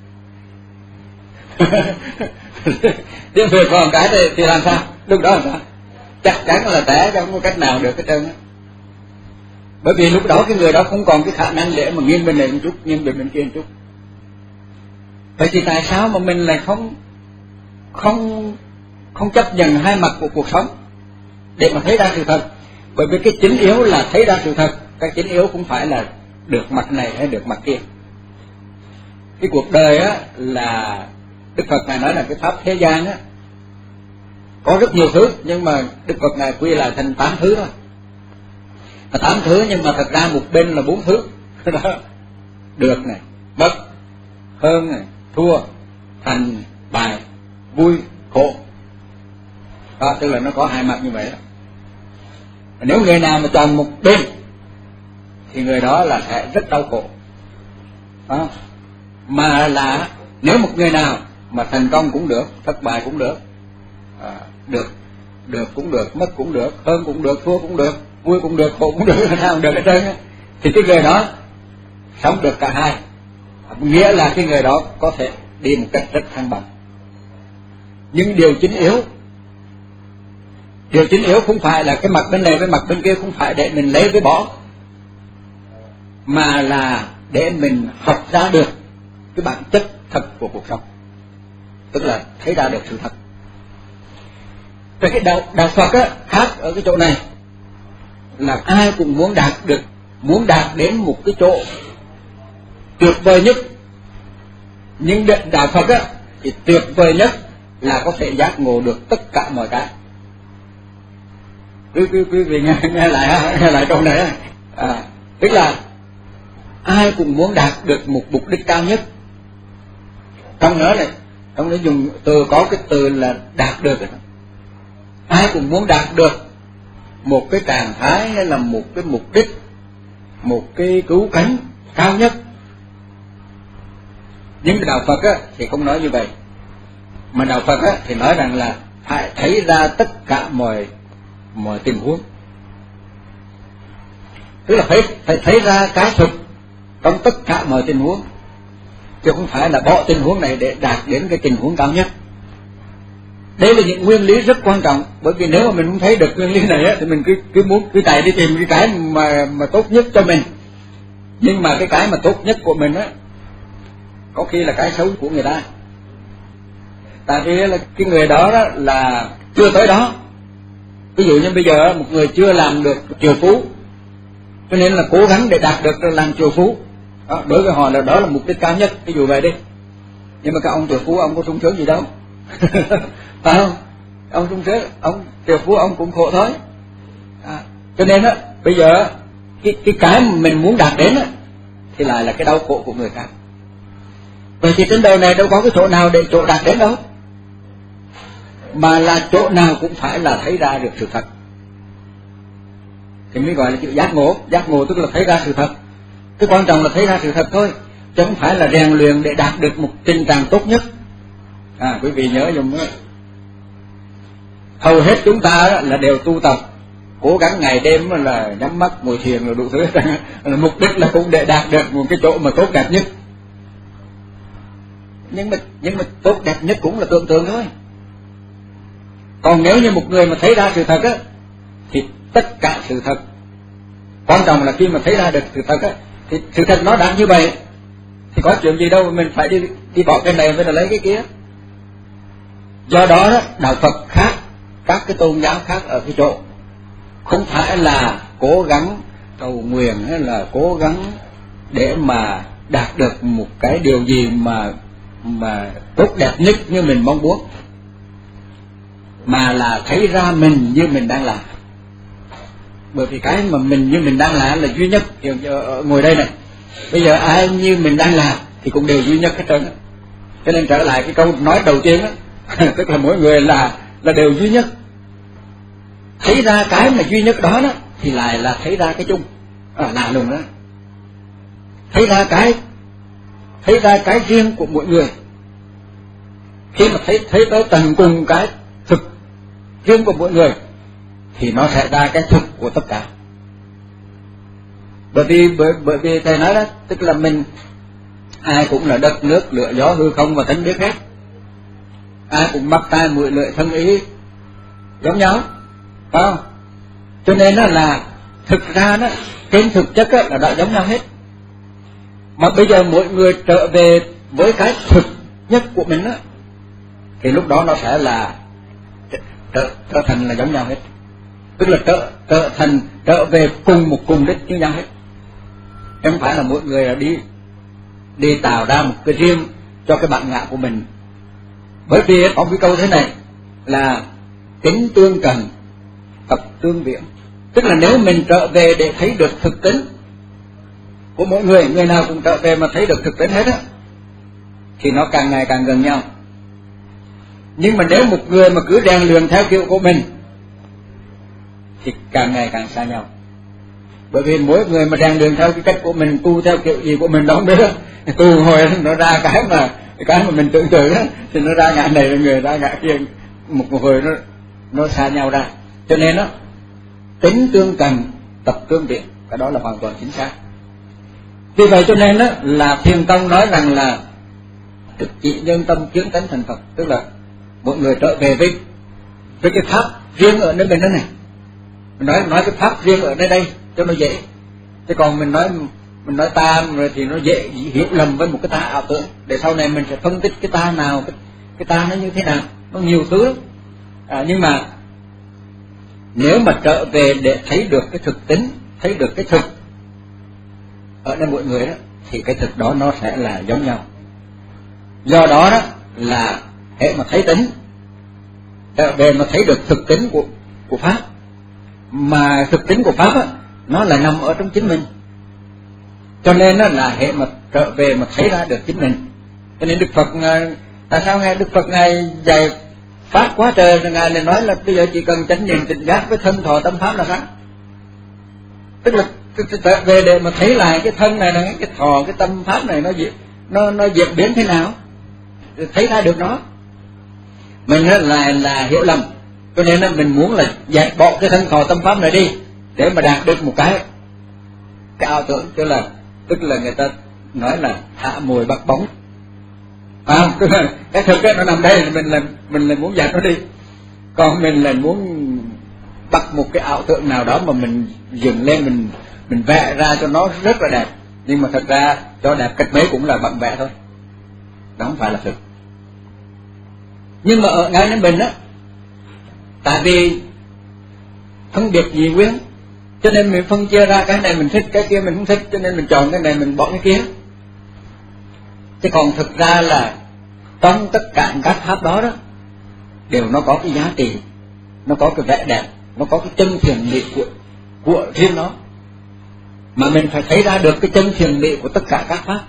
Điểm tuyệt họ một cái thì, thì làm sao? Lúc đó làm sao? Chắc chắn là té, không có cách nào được hết trơn á. Bởi vì lúc đó cái người đó không còn cái khả năng để mà nghiêng bên này một chút, nghiêng bên bên kia một chút. Vậy thì tại sao mà mình lại không không không chấp nhận hai mặt của cuộc sống để mà thấy ra sự thật? Bởi vì cái chính yếu là thấy ra sự thật, cái chính yếu cũng phải là được mặt này hay được mặt kia. Cái cuộc đời á là Đức Phật Ngài nói là cái pháp thế gian á có rất nhiều thứ, nhưng mà Đức Phật Ngài quy lại thành tám thứ thôi. Và tám thứ nhưng mà thật ra một bên là bốn thứ. Đó. Được này, mất, hơn này, thua, thành, bại, vui, khổ. Đó, tức là nó có hai mặt như vậy đó. Và nếu người nào mà chọn một bên thì người đó là sẽ rất đau khổ. Đó. Mà là nếu một người nào mà thành công cũng được, thất bại cũng được, à, được được cũng được, mất cũng được, hơn cũng được, thua cũng được, vui cũng được, khổ cũng được, sao cũng được hết trơn á, thì cái người đó sống được cả hai. Nghĩa là cái người đó có thể đi một cách rất thăng bằng. Nhưng điều chính yếu Điều chính yếu không phải là cái mặt bên này với mặt bên kia, không phải để mình lấy với bỏ, mà là để mình học ra được cái bản chất thật của cuộc sống, tức là thấy ra được sự thật. Về cái đạo, đạo Phật á, khác ở cái chỗ này là ai cũng muốn đạt được, muốn đạt đến một cái chỗ tuyệt vời nhất. Nhưng đạo Phật á thì tuyệt vời nhất là có thể giác ngộ được tất cả mọi cái. Quý quý quý vị nghe, nghe lại nghe lại câu này à, tức là ai cũng muốn đạt được một mục đích cao nhất. Trong đó này, trong đó dùng từ có cái từ là đạt được rồi. Ai cũng muốn đạt được một cái trạng thái hay là một cái mục đích, một cái cứu cánh cao nhất. Nhưng cái đạo Phật á thì không nói như vậy, mà đạo Phật á thì nói rằng là phải thấy ra tất cả mọi mọi tình huống, tức là phải phải thấy ra cái thực trong tất cả mọi tình huống, chứ không phải là bỏ tình huống này để đạt đến cái tình huống cao nhất. Đây là những nguyên lý rất quan trọng, bởi vì nếu mà mình không thấy được nguyên lý này á, thì mình cứ cứ muốn cứ chạy đi tìm cái cái mà mà tốt nhất cho mình. Nhưng mà cái cái mà tốt nhất của mình á, có khi là cái xấu của người ta. Tại vì là cái người đó, đó là chưa tới đó. Ví dụ như bây giờ một người chưa làm được triệu phú, cho nên là cố gắng để đạt được làm triệu phú. Đó, đối với họ là đó là mục đích cao nhất, ví dụ vậy đi. Nhưng mà các ông triệu phú ông có sung sướng gì đâu. Phải không? Ông sung sướng, ông triệu phú ông cũng khổ thôi. À, cho nên á, bây giờ cái cái cái mà mình muốn đạt đến á, thì lại là cái đau khổ của người khác. Vậy thì trên đời này đâu có cái chỗ nào để chỗ đạt đến đâu, mà là chỗ nào cũng phải là thấy ra được sự thật, thì mới gọi là chữ giác ngộ. Giác ngộ tức là thấy ra sự thật. Cái quan trọng là thấy ra sự thật thôi, chứ không phải là rèn luyện để đạt được một tình trạng tốt nhất. À, quý vị nhớ dùng đó. Hầu hết chúng ta là đều tu tập, cố gắng ngày đêm là nhắm mắt ngồi thiền rồi đủ thứ. Mục đích là cũng để đạt được một cái chỗ mà tốt đẹp nhất. Nhưng mà nhưng mà tốt đẹp nhất cũng là tưởng tượng thôi. Còn nếu như một người mà thấy ra sự thật á, thì tất cả sự thật, quan trọng là khi mà thấy ra được sự thật á, thì sự thật nó đã như vậy, thì có chuyện gì đâu mình phải đi đi bỏ cái này mới là lấy cái kia. Do đó đó, đạo Phật khác các cái tôn giáo khác ở cái chỗ không phải là cố gắng cầu nguyện hay là cố gắng để mà đạt được một cái điều gì mà mà tốt đẹp nhất như mình mong muốn, mà là thấy ra mình như mình đang làm. Bởi vì cái mà mình như mình đang làm là duy nhất. Hiện giờ ngồi đây này, bây giờ ai như mình đang làm thì cũng đều duy nhất hết trơn. Cho nên trở lại cái câu nói đầu tiên đó, tức là mỗi người là là đều duy nhất. Thấy ra cái mà duy nhất đó đó thì lại là thấy ra cái chung, à, lạ lùng đó. Thấy ra cái thấy ra cái riêng của mỗi người. Khi mà thấy thấy tới tận cùng cái thực riêng của mỗi người thì nó sẽ ra cái thực của tất cả. Bởi vì bởi, bởi vì thầy nói đó, tức là mình ai cũng là đất nước lửa gió hư không và tánh biết hết, ai cũng mắt tai mũi lưỡi thân ý giống nhau, phải không? Cho nên đó là thực ra đó, trên thực chất đó là đã giống nhau hết. Mà bây giờ mỗi người trở về với cái thực nhất của mình đó, thì lúc đó nó sẽ là trở, trở thành là giống nhau hết. Tức là trở, trở thành trở về cùng một cùng đích như nhau hết. Không phải là mỗi người là đi đi tạo ra một cái riêng cho cái bản ngã của mình. Bởi vì có cái câu thế này là tính tương cần, tập tương viễn. Tức là nếu mình trở về để thấy được thực tính của mỗi người, người nào cũng trở về mà thấy được thực tính hết á, thì nó càng ngày càng gần nhau. Nhưng mà nếu một người mà cứ rèn luyện theo kiểu của mình thì càng ngày càng xa nhau. Bởi vì mỗi người mà rèn luyện theo cái cách của mình, tu theo kiểu gì của mình đó không biết đó, tu hồi nó ra cái mà cái mà mình tưởng tượng đó, thì nó ra ngã này là người ra ngã kia, một, một hồi nó nó xa nhau ra. Cho nên đó, tính tương cần, tập tương viễn, cái đó là hoàn toàn chính xác. Vì vậy cho nên đó là Thiền Tông nói rằng là thực chỉ nhân tâm kiến tánh thành Phật, tức là mọi người trở về với với cái pháp riêng ở nơi mình đó này. Mình nói nói cái pháp riêng ở nơi đây cho nó dễ. Chứ còn mình nói mình nói ta rồi thì nó dễ hiểu lầm với một cái ta ảo tưởng, để sau này mình sẽ phân tích cái ta nào, cái, cái ta nó như thế nào, nó nhiều thứ. À, nhưng mà nếu mà trở về để thấy được cái thực tính, thấy được cái thực ở nơi mỗi người đó, thì cái thực đó nó sẽ là giống nhau. Do đó đó là hệ mà thấy tính, trở về mà thấy được thực tính của của pháp, mà thực tính của pháp á, nó là nằm ở trong chính mình. Cho nên đó là hệ mà trở về mà thấy ra được chính mình. Cho nên Đức Phật, tại sao nghe Đức Phật ngài dạy pháp quá trời, ngài lại nói là bây giờ chỉ cần chánh niệm tỉnh giác với thân thọ tâm pháp là sao? Tức là trở về để mà thấy lại cái thân này, này cái thọ, cái tâm pháp này nó nó nó diễn biến thế nào, thấy ra được nó. Mình là là hiểu lầm, cho nên là mình muốn là dẹp bỏ cái thân thọ tâm pháp này đi để mà đạt được một cái cái ảo tưởng, tức là tức là người ta nói là hạ mồi bắt bóng. À, tức là cái thực ấy nó nằm đây, mình là mình là muốn dẹp nó đi, còn mình là muốn bắt một cái ảo tưởng nào đó mà mình dựng lên, mình mình vẽ ra cho nó rất là đẹp, nhưng mà thật ra cho đẹp cách mấy cũng là bằng vẽ thôi, đó không phải là thực. Nhưng mà ở ngay đến mình á, tại vì phân biệt dị nguyên, cho nên mình phân chia ra cái này mình thích, cái kia mình không thích, cho nên mình chọn cái này mình bỏ cái kia. Chứ còn thực ra là trong tất cả các pháp đó đó đều nó có cái giá trị, nó có cái vẻ đẹp, nó có cái chân thiền mỹ của của riêng nó. Mà mình phải thấy ra được cái chân thiền mỹ của tất cả các pháp.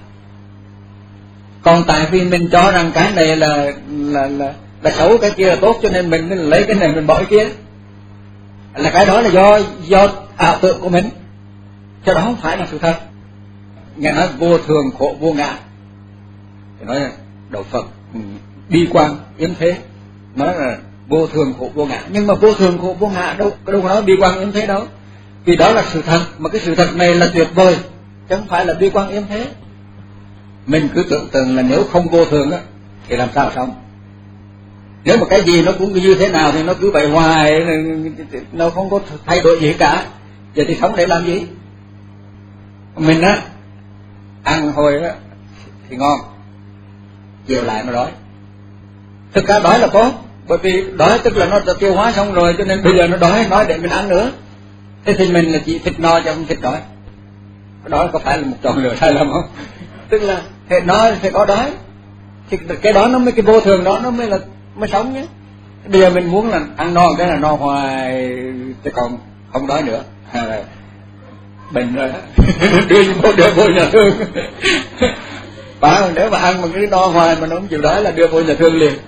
Còn tại vì mình cho rằng cái này là là là, là xấu, cái kia là tốt, cho nên mình lấy cái này mình bỏ cái kia, là cái đó là do do ảo tưởng của mình, chứ đó không phải là sự thật. Nghe nói vô thường khổ vô ngã, thì nói là đạo Phật bi quan yếm thế, nói là vô thường khổ vô ngã. Nhưng mà vô thường khổ vô ngã đâu đâu có nói bi quan yếm thế đâu, vì đó là sự thật, mà cái sự thật này là tuyệt vời, chứ không phải là bi quan yếm thế. Mình cứ tưởng tượng là nếu không vô thường á thì làm sao sống? Nếu mà cái gì nó cũng như thế nào thì nó cứ vậy hoài, nó không có thay đổi gì cả, vậy thì sống để làm gì? Mình á ăn hồi á thì ngon, chiều lại nó đói. Thực ra đói là tốt, bởi vì đói tức là nó đã tiêu hóa xong rồi, cho nên bây giờ nó đói, nói để mình ăn nữa. Thế thì mình là chỉ thịt no chứ không thịt đói. Đói có phải là một tròn lửa sai lầm không? Tức là thịt no thì có đói, thì cái đó nó mới, cái vô thường đó nó mới là mới sống nhé. Bây giờ mình muốn là ăn no cái là no hoài, chứ còn không đói nữa, à, bệnh rồi đưa vô đưa vô nhà thương. Phải, nếu mà ăn mà cái no hoài mà nó không chịu đói là đưa vô nhà thương liền.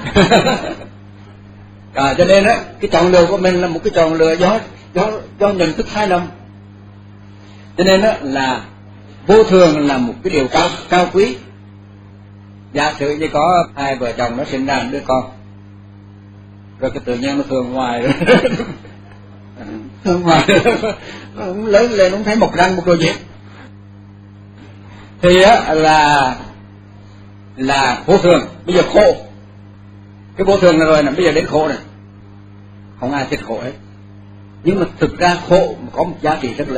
À, cho nên á cái chọn lựa của mình là một cái chọn lựa do do do nhận thức sai lầm. Cho nên á là vô thường là một cái điều cao cao quý. Giả sử như có hai vợ chồng nó sinh ra một đứa con, rồi cái tự nhiên nó thường hoài rồi. Thường hoài nó lớn lên không thấy một răng một đôi gì, thì á là là vô thường, bây giờ khổ, cái vô thường này rồi là bây giờ đến khổ này, không ai thích khổ hết. Nhưng mà thực ra khổ có một giá trị rất lớn,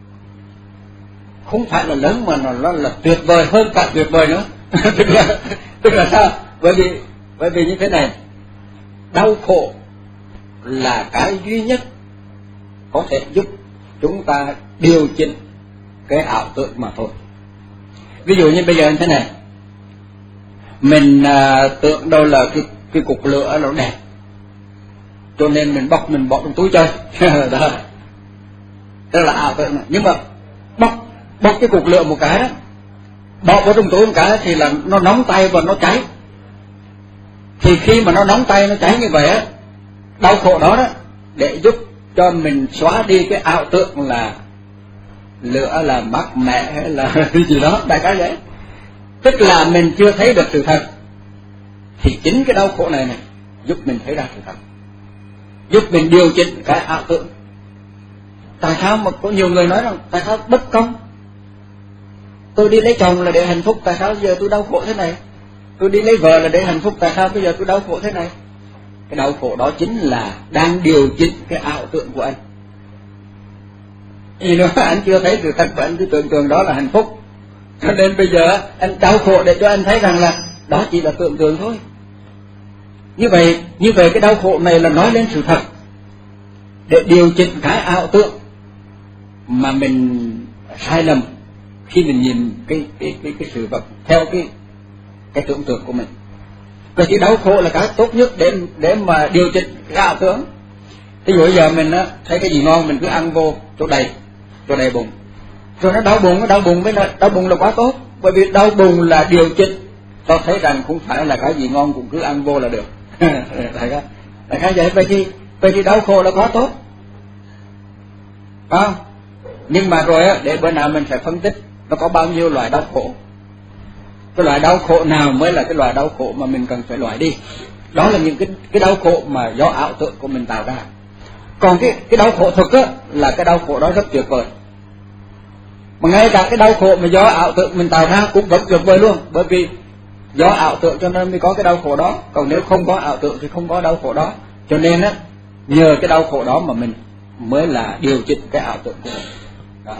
không phải là lớn mà nó, nó là tuyệt vời hơn cả tuyệt vời nữa. tức là tức là sao? Bởi vì bởi vì như thế này, đau khổ là cái duy nhất có thể giúp chúng ta điều chỉnh cái ảo tưởng mà thôi. Ví dụ như bây giờ như thế này, mình à, tưởng đâu là cái cái cục lửa nó đẹp, cho nên mình bóc mình bỏ trong túi chơi. Đó, đó là ảo tưởng này. Nhưng mà bóc bóc cái cục lửa một cái đó, bỏ vào trong túi một cái thì là nó nóng tay và nó cháy. Thì khi mà nó nóng tay nó cháy như vậy á, đau khổ đó đó để giúp cho mình xóa đi cái ảo tưởng là lửa là mát mẻ hay là cái gì đó, đại khái vậy. Tức là mình chưa thấy được sự thật, thì chính cái đau khổ này này giúp mình thấy ra sự thật, giúp mình điều chỉnh cái ảo tưởng. Tại sao mà có nhiều người nói rằng tại sao bất công, tôi đi lấy chồng là để hạnh phúc, tại sao giờ tôi đau khổ thế này? Tôi đi lấy vợ là để hạnh phúc, tại sao bây giờ tôi đau khổ thế này? Cái đau khổ đó chính là đang điều chỉnh cái ảo tưởng của anh. Vì nếu anh chưa thấy sự thật và anh cứ tưởng tượng đó là hạnh phúc, cho nên bây giờ anh đau khổ để cho anh thấy rằng là đó chỉ là tưởng tượng thôi. Như vậy, như vậy cái đau khổ này là nói lên sự thật để điều chỉnh cái ảo tưởng mà mình sai lầm khi mình nhìn cái cái cái cái sự vật theo cái cái tưởng tượng của mình. Vậy thì đau khổ là cái tốt nhất để để mà điều chỉnh cái ảo tưởng. Ví dụ bây giờ mình á, thấy cái gì ngon mình cứ ăn vô chỗ đầy, chỗ đầy bụng, rồi nó đau bụng, nó đau bụng với đau bụng là quá tốt, bởi vì đau bụng là điều chỉnh cho thấy rằng không phải là cái gì ngon cũng cứ ăn vô là được. Đại khái đại khái vậy. Vậy thì vậy thì đau khổ là quá tốt, à, nhưng mà rồi á, để bữa nào mình phải phân tích nó có bao nhiêu loại đau khổ, cái loại đau khổ nào mới là cái loại đau khổ mà mình cần phải loại đi. Đó là những cái cái đau khổ mà do ảo tưởng của mình tạo ra. Còn cái cái đau khổ thực á là cái đau khổ đó rất tuyệt vời, mà ngay cả cái đau khổ mà do ảo tưởng mình tạo ra cũng rất tuyệt vời luôn, bởi vì do ảo tưởng cho nên mới có cái đau khổ đó, còn nếu không có ảo tưởng thì không có đau khổ đó. Cho nên á, nhờ cái đau khổ đó mà mình mới là điều chỉnh cái ảo tưởng của mình. Đó.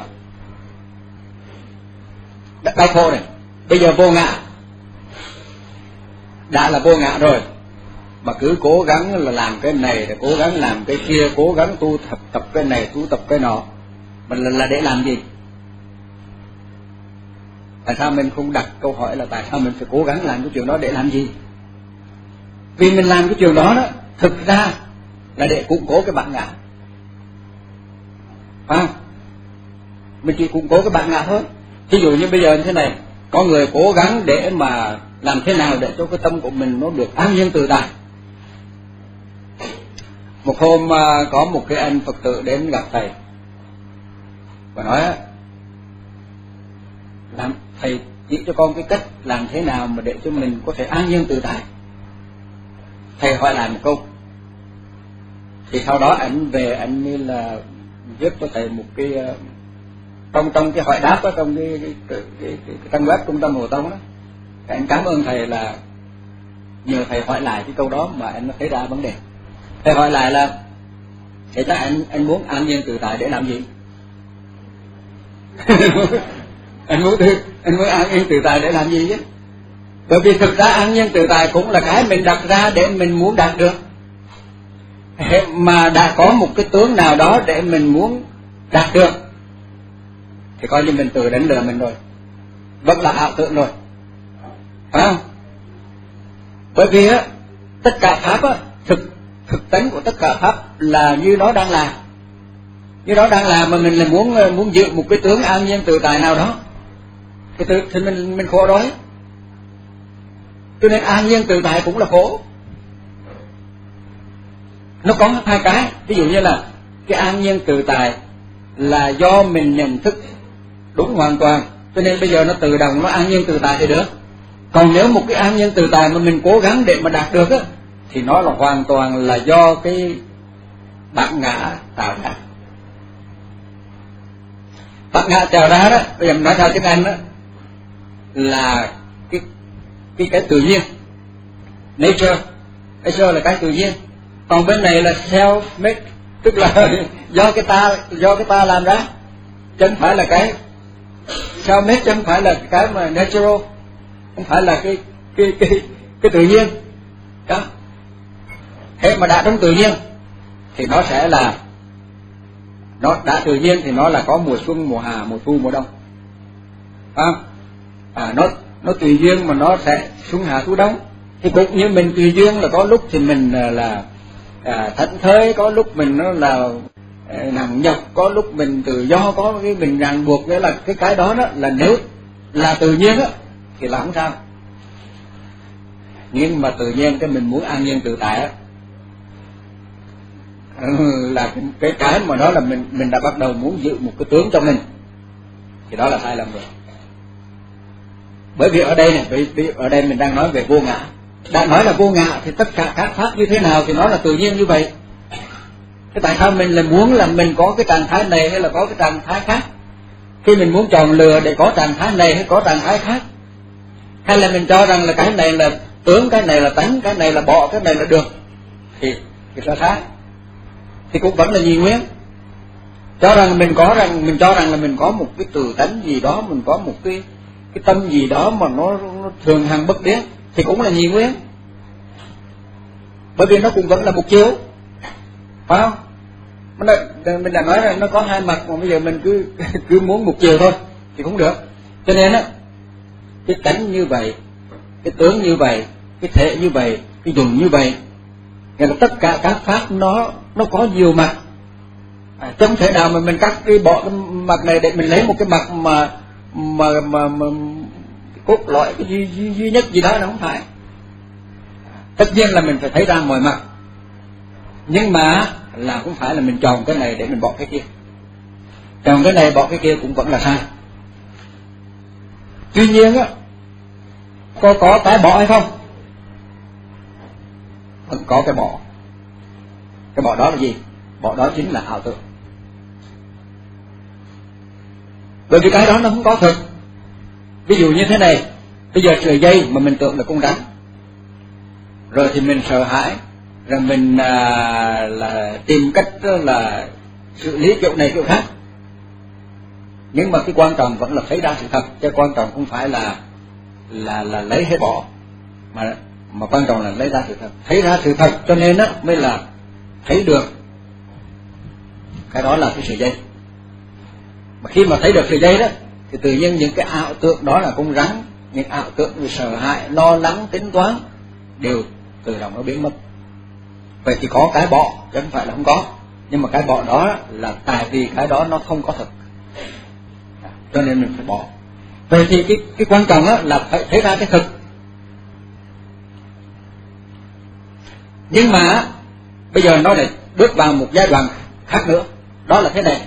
Đau khổ này bây giờ vô ngã, đã là vô ngã rồi mà cứ cố gắng là làm cái này, để cố gắng làm cái kia, cố gắng tu tập tập cái này, tu tập cái nọ, mình là, là để làm gì? Tại sao mình không đặt câu hỏi là tại sao mình phải cố gắng làm cái chuyện đó để làm gì? Vì mình làm cái chuyện đó đó thực ra là để củng cố cái bản ngã, phải không? Mình chỉ củng cố cái bản ngã thôi. Ví dụ như bây giờ như thế này, có người cố gắng để mà làm thế nào để cho cái tâm của mình nó được an nhiên tự tại. Một hôm có một cái anh Phật tử đến gặp thầy và nói làm thầy chỉ cho con cái cách làm thế nào mà để cho mình có thể an nhiên tự tại. Thầy hỏi lại một câu, thì sau đó anh về anh như là viết cho thầy một cái trong trong cái hỏi đáp đó, trong cái cái, cái, cái, cái, cái trang web Trung tâm Hồ Tông đó. Thì anh cảm ơn thầy là nhờ thầy hỏi lại cái câu đó mà anh thấy ra vấn đề. Thầy hỏi lại là thế chắc anh anh muốn an nhiên tự tại để làm gì? anh muốn tự, anh muốn an nhiên tự tại để làm gì chứ? Bởi vì thực ra an nhiên tự tại cũng là cái mình đặt ra để mình muốn đạt được, mà đã có một cái tướng nào đó để mình muốn đạt được thì coi như mình tự đánh lừa mình rồi, vẫn là ảo tưởng rồi, phải không? Bởi vì á, tất cả pháp á, thực thực tánh của tất cả pháp là như nó đang làm, như nó đang làm mà mình là muốn muốn giữ một cái tướng an nhiên tự tại nào đó, thì, tự, thì mình mình khổ đói. Cho nên an nhiên tự tại cũng là khổ. Nó có hai cái, ví dụ như là cái an nhiên tự tại là do mình nhận thức đúng hoàn toàn, cho nên bây giờ nó tự động nó an nhiên tự tại thì được. Còn nếu một cái an nhiên tự tại mà mình cố gắng để mà đạt được á, thì nó là hoàn toàn là do cái bản ngã tạo ra. Bản ngã tạo ra đó, bây giờ mình nói theo tiếng Anh đó, là cái cái cái tự nhiên, nature, nature là cái tự nhiên, còn bên này là self made, tức là do cái ta do cái ta làm ra, chứ không phải là cái self made, chứ không phải là cái mà natural, không phải là cái cái cái cái tự nhiên đó. Thế mà đã trong tự nhiên thì nó sẽ là, nó đã tự nhiên thì nó là có mùa xuân, mùa hạ, mùa thu, mùa đông, à, à nó nó tùy duyên mà nó sẽ xuân hạ thu đông. Thì cũng như mình tùy duyên là có lúc thì mình là à, thảnh thơi, có lúc mình nó là à, nặng nhọc, có lúc mình tự do, có cái mình ràng buộc. Nghĩa là cái cái đó đó là nếu là tự nhiên á thì là không sao, nhưng mà tự nhiên cái mình muốn an nhiên tự tại á là cái, cái cái mà đó là mình mình đã bắt đầu muốn giữ một cái tướng cho mình, thì đó là sai lầm rồi. Bởi vì ở đây này, bởi vì ở đây mình đang nói về vô ngã. Đã nói là vô ngã thì tất cả các pháp như thế nào thì nó là tự nhiên như vậy. Thế tại sao mình là muốn là mình có cái trạng thái này hay là có cái trạng thái khác? Khi mình muốn chọn lựa để có trạng thái này hay có trạng thái khác, hay là mình cho rằng là cái này là tướng, cái này là tánh, cái này là bỏ, cái này là được, thì thì sao sai? Thì cũng vẫn là nhị nguyên. Cho rằng mình có rằng mình cho rằng là mình có một cái tự tánh gì đó, mình có một cái cái tâm gì đó mà nó, nó thường hằng bất biến, thì cũng là nhị nguyên. Bởi vì nó cũng vẫn là một chiều, phải không? Mình đã nói rằng nó có hai mặt, mà bây giờ mình cứ cứ muốn một chiều thôi thì cũng được. Cho nên á, cái tánh như vậy, cái tướng như vậy, cái thể như vậy, cái dùng như vậy, nghĩa là tất cả các pháp nó nó có nhiều mặt. À, chứ không thể nào mà mình cắt cái bỏ cái mặt này để mình lấy một cái mặt mà mà mà, mà cốt lõi cái duy, duy, duy nhất gì đó, nó không phải. Tất nhiên là mình phải thấy ra mọi mặt, nhưng mà là cũng phải là mình chọn cái này để mình bỏ cái kia, chọn cái này bỏ cái kia cũng vẫn là sai. Tuy nhiên á, có có cái bỏ hay không? Vẫn có cái bỏ. Cái bỏ đó là gì? Bỏ đó chính là ảo tưởng. Bởi vì cái đó nó không có thực. Ví dụ như thế này, bây giờ sợi dây mà mình tưởng là con rắn, rồi thì mình sợ hãi, rồi mình à, là tìm cách là xử lý kiểu này kiểu khác. Nhưng mà cái quan trọng vẫn là thấy ra sự thật, chứ quan trọng không phải là là là lấy hay bỏ, mà mà quan trọng là lấy ra sự thật, thấy ra sự thật, cho nên đó mới là thấy được. Cái đó là cái sợi dây. Mà khi mà thấy được sợi dây đó, thì tự nhiên những cái ảo tưởng đó là con rắn, những ảo tưởng về sợ hãi, lo lắng, tính toán đều tự động nó biến mất. Vậy thì có cái bỏ, chứ không phải là không có. Nhưng mà cái bỏ đó là tại vì cái đó nó không có thực, cho nên mình phải bỏ. Vậy thì cái cái quan trọng đó là phải thấy ra cái thực. Nhưng mà bây giờ nó lại bước vào một giai đoạn khác nữa, đó là thế này.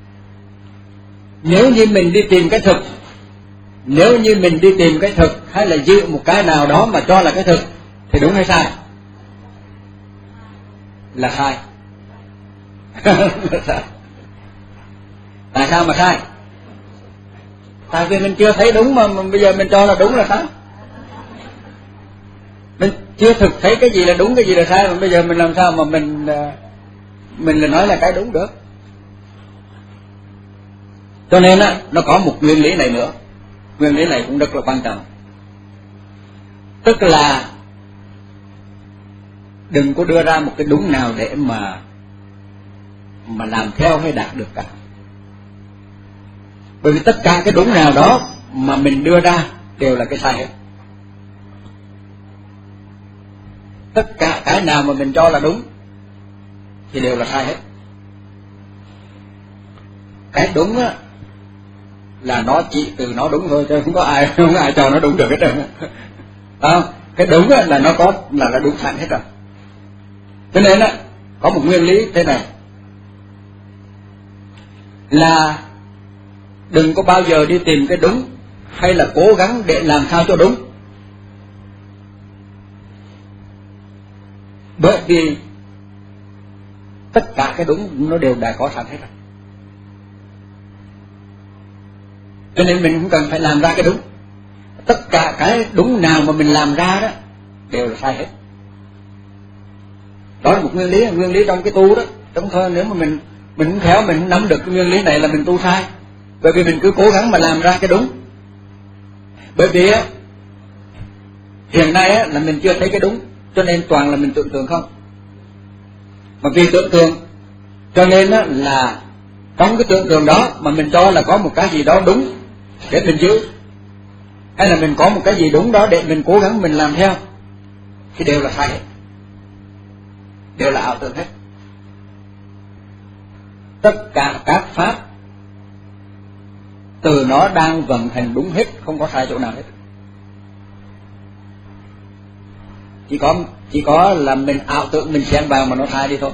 Nếu như mình đi tìm cái thực, nếu như mình đi tìm cái thực hay là giữ một cái nào đó mà cho là cái thực, thì đúng hay sai? Là sai. Tại sao mà sai? Tại vì mình chưa thấy đúng mà, mà bây giờ mình cho là đúng là sao? Mình chưa thực thấy cái gì là đúng, cái gì là sai, mà bây giờ mình làm sao mà mình mình là nói là cái đúng được? Cho nên á, nó có một nguyên lý này nữa. Nguyên lý này cũng rất là quan trọng. Tức là đừng có đưa ra một cái đúng nào để mà mà làm theo hay đạt được cả. Bởi vì tất cả cái đúng nào đó mà mình đưa ra đều là cái sai hết. Tất cả cái nào mà mình cho là đúng thì đều là sai hết. Cái đúng á là nó chỉ từ nó đúng thôi, chứ không có ai không có ai cho nó đúng được hết trơn. Không, cái đúng á là nó có là nó đúng sẵn hết rồi. Cho nên á, có một nguyên lý thế này là đừng có bao giờ đi tìm cái đúng hay là cố gắng để làm sao cho đúng. Bởi vì tất cả cái đúng nó đều đã có sẵn hết rồi. Cho nên mình không cần phải làm ra cái đúng. tất cả cái đúng nào mà mình làm ra đó đều là sai hết. Đó là một nguyên lý, nguyên lý trong cái tu đó. Trong thôi nếu mà mình mình không khéo, mình nắm được cái nguyên lý này là mình tu sai, bởi vì mình cứ cố gắng mà làm ra cái đúng. Bởi vì á, hiện nay á, là mình chưa thấy cái đúng, cho nên toàn là mình tưởng tượng không. Mà vì tưởng tượng cho nên á, là trong cái tưởng tượng đó mà mình cho là có một cái gì đó đúng để mình giữ, hay là mình có một cái gì đúng đó để mình cố gắng mình làm theo, thì đều là sai hết, đều là ảo tưởng hết. Tất cả các pháp từ nó đang vận hành đúng hết, không có sai chỗ nào hết. Chỉ có chỉ có là mình ảo tưởng, mình xen vào mà nó sai đi thôi.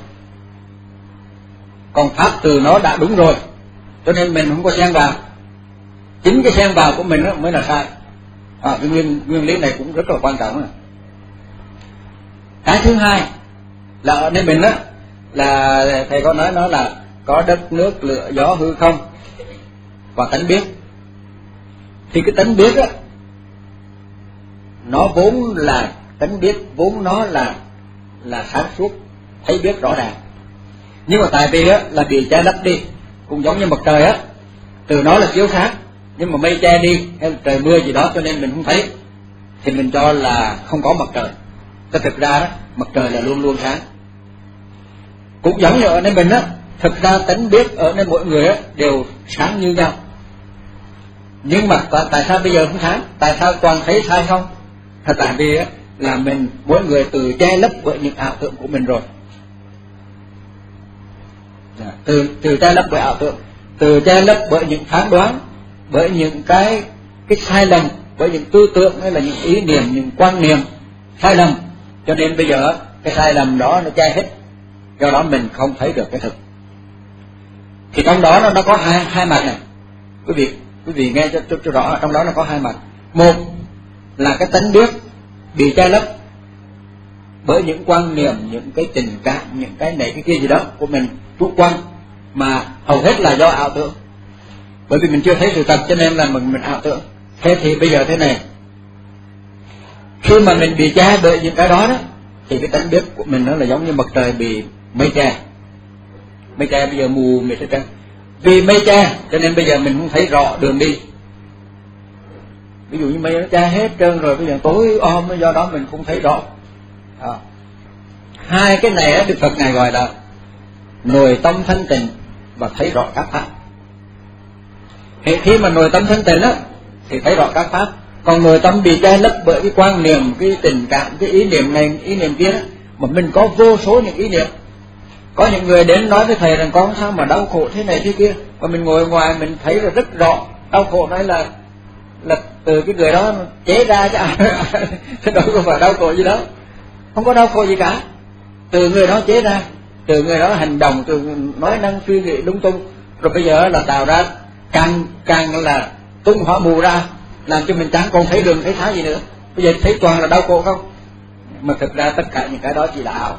Còn pháp từ nó đã đúng rồi, cho nên mình không có xen vào. Chính cái xen vào của mình mới là sai. À, cái nguyên, nguyên lý này cũng rất là quan trọng. Cái thứ hai là ở nơi mình á, là thầy có nói nó là có đất nước lửa gió hư không và tánh biết. Thì cái tánh biết á, nó vốn là tánh biết, vốn nó là là sáng suốt, thấy biết rõ ràng. Nhưng mà tại vì á là bị che lấp đi, cũng giống như mặt trời á, từ nó là chiếu sáng, nhưng mà mây che đi hay là trời mưa gì đó cho nên mình không thấy, thì mình cho là không có mặt trời. Thế thực ra đó, mặt trời là luôn luôn sáng. Cũng giống như ở nơi mình á, thực ra tánh biết ở nơi mỗi người á đều sáng như nhau. Nhưng mà tại sao bây giờ không sáng? Tại sao toàn thấy sai không? Thật tại vì á là mình mỗi người từ che lấp bởi những ảo tưởng của mình rồi. Từ từ che lấp bởi ảo tưởng, từ che lấp bởi những phán đoán, bởi những cái cái sai lầm, bởi những tư tưởng hay là những ý niệm, những quan niệm sai lầm, cho nên bây giờ cái sai lầm đó nó che hết, do đó mình không thấy được cái thực. Thì trong đó nó, nó có hai hai mặt này, quý vị quý vị nghe cho, cho, cho rõ, trong đó nó có hai mặt. Một là cái tánh biết bị che lấp bởi những quan niệm, những cái tình cảm, những cái này cái kia gì đó của mình chủ quan, mà hầu hết là do ảo tưởng. Bởi vì mình chưa thấy sự thật cho nên là mình mình ảo tưởng. Thế thì bây giờ thế này, khi mà mình bị che bởi những cái đó đó, thì cái tánh biết của mình nó là giống như mặt trời bị mây che. Mây che bây giờ mù mịt hết trơn. Vì mây che cho nên bây giờ mình không thấy rõ đường đi. Ví dụ như mây nó che hết trơn rồi, bây giờ tối om, do đó mình không thấy rõ. À. Hai cái này Đức Phật ngài gọi là nội tâm thanh tịnh và thấy rõ các pháp. Thì khi mà nội tâm thanh tịnh á thì thấy rõ các pháp. Còn nội tâm bị che lấp bởi cái quan niệm, cái tình cảm, cái ý niệm này, ý niệm kia đó, mà mình có vô số những ý niệm. Có những người đến nói với thầy rằng con sao mà đau khổ thế này thế kia, và mình ngồi ngoài mình thấy là rất rõ đau khổ này là là từ cái người đó chế ra chứ đâu có phải đau khổ gì đó, không có đau khổ gì cả, từ người đó chế ra, từ người đó hành động, từ nói năng suy nghĩ lung tung, rồi bây giờ là tạo ra càng càng là tung hỏa mù ra, làm cho mình chẳng còn thấy đường thấy thái gì nữa. Bây giờ thấy toàn là đau khổ không, mà thực ra tất cả những cái đó chỉ là ảo.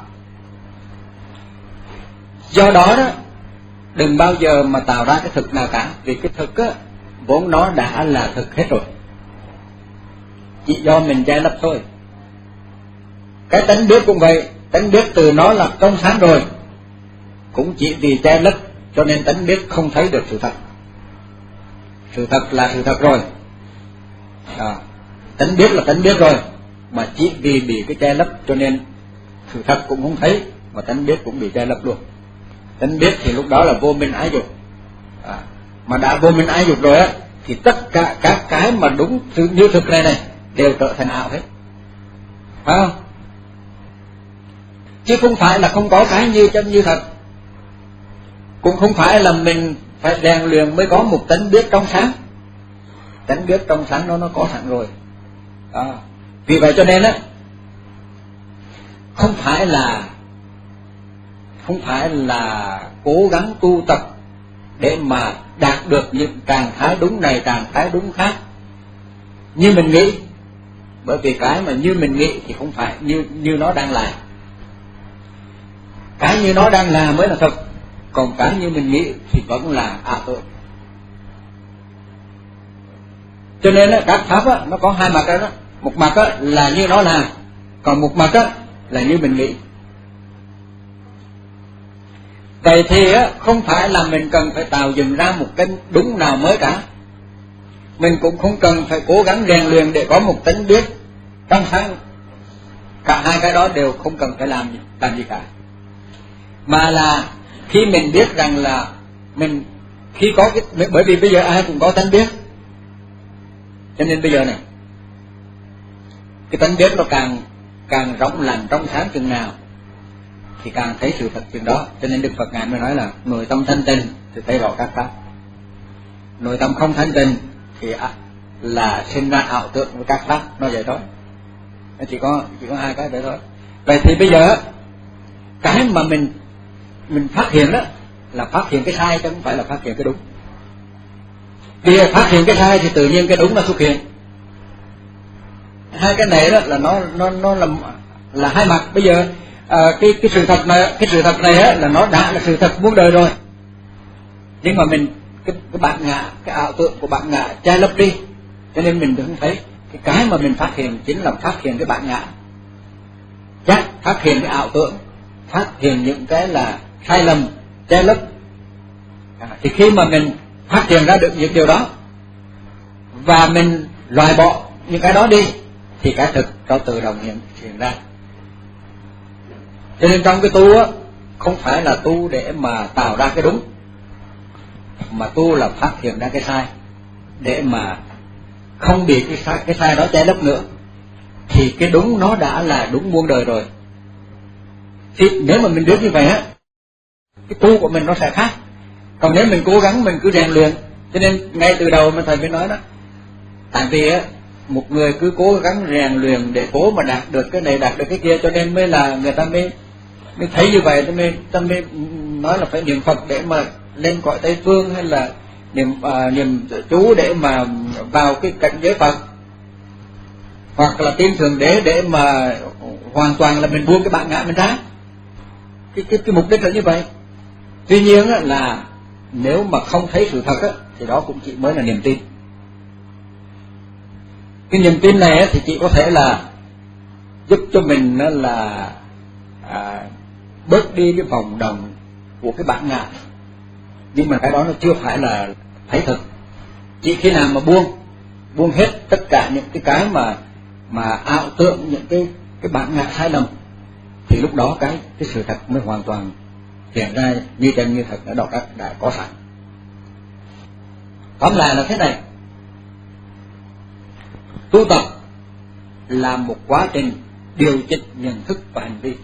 Do đó đó, đừng bao giờ mà tạo ra cái thực nào cả, vì cái thực á vốn nó đã là thực hết rồi, chỉ do mình che lấp thôi. Cái tánh biết cũng vậy, tánh biết từ nó là trong sáng rồi, cũng chỉ vì che lấp cho nên tánh biết không thấy được sự thật. Sự thật là sự thật rồi, à, tánh biết là tánh biết rồi, mà chỉ vì bị cái che lấp cho nên sự thật cũng không thấy, mà tánh biết cũng bị che lấp luôn. Tánh biết thì lúc đó là vô minh ái dục, à, mà đã vô minh ái dục rồi á thì tất cả các cái mà đúng như thực này này đều trở thành ảo hết, phải không? Chứ không phải là không có cái như chân như thật, cũng không phải là mình phải rèn luyện mới có một tánh biết trong sáng. Tánh biết trong sáng nó nó có sẵn rồi, à, vì vậy cho nên á không phải là không phải là cố gắng tu tập để mà đạt được những trạng thái đúng này trạng thái đúng khác như mình nghĩ, bởi vì cái mà như mình nghĩ thì không phải như như nó đang là. Cái như nó đang là mới là thật, còn cái như mình nghĩ thì vẫn là ảo tưởng. Cho nên á, các pháp á, nó có hai mặt đó, đó. Một mặt á, là như nó là, còn một mặt á, là như mình nghĩ. Vậy thì á, không phải là mình cần phải tạo dựng ra một cái đúng nào mới cả. Mình cũng không cần phải cố gắng rèn luyện để có một tánh biết trong sáng. Cả hai cái đó đều không cần phải làm gì, làm gì cả. Mà là khi mình biết rằng là mình khi có cái, bởi vì bây giờ ai cũng có tánh biết, cho nên bây giờ này cái tánh biết nó càng càng rộng lành trong sáng chừng nào thì càng thấy sự thật chừng đó. Cho nên Đức Phật ngài mới nói là nội tâm thanh tịnh thì thấy rõ các pháp, nội tâm không thanh tịnh thì là sinh ra ảo tưởng với các pháp. Nó vậy thôi, chỉ có chỉ có hai cái vậy thôi. Vậy thì bây giờ cái mà mình mình phát hiện đó là phát hiện cái sai chứ không phải là phát hiện cái đúng. Bây giờ phát hiện cái sai thì tự nhiên cái đúng nó xuất hiện. Hai cái này đó là nó nó nó là là hai mặt. Bây giờ à, cái cái sự thật này cái sự thật này á, là nó đã là sự thật muôn đời rồi, nhưng mà mình cái cái bản ngã, cái ảo tưởng của bản ngã che lấp đi, cho nên mình không thấy. Cái cái mà mình phát hiện chính là phát hiện cái bản ngã, chắc phát hiện cái ảo tưởng, phát hiện những cái là sai lầm che lấp. À, thì khi mà mình phát hiện ra được những điều đó và mình loại bỏ những cái đó đi thì cái thực nó tự động hiện hiện ra. Cho nên trong cái tu á, không phải là tu để mà tạo ra cái đúng, mà tu là phát hiện ra cái sai để mà không bị cái sai, cái sai đó che lấp nữa. Thì cái đúng nó đã là đúng muôn đời rồi. Thì nếu mà mình biết như vậy á, cái tu của mình nó sẽ khác. Còn nếu mình cố gắng mình cứ rèn luyện, cho nên ngay từ đầu mà thầy mới nói đó, tại vì á một người cứ cố gắng rèn luyện để cố mà đạt được cái này đạt được cái kia, cho nên mới là người ta mới mới thấy như vậy, mới ta mới nói là phải niệm Phật để mà lên cõi Tây Phương, hay là niệm à, niệm chú để mà vào cái cảnh giới Phật, hoặc là tin Thượng Đế để mà hoàn toàn là mình buông cái bản ngã mình ra. Cái cái, cái mục đích là như vậy. Tuy nhiên á, là nếu mà không thấy sự thật á, thì đó cũng chỉ mới là niềm tin. Cái niềm tin này á, thì chỉ có thể là giúp cho mình á, là à, bớt đi cái vòng đồng của cái bản ngã, nhưng mà cái đó nó chưa phải là thấy thực. Chỉ khi nào mà buông buông hết tất cả những cái cái mà mà ảo tưởng, những cái cái bản ngã sai lầm, thì lúc đó cái cái sự thật mới hoàn toàn hiện ra như chân như thật ở đó đã, đã có sẵn. Tóm lại là thế này, tu tập là một quá trình điều chỉnh nhận thức và hành vi.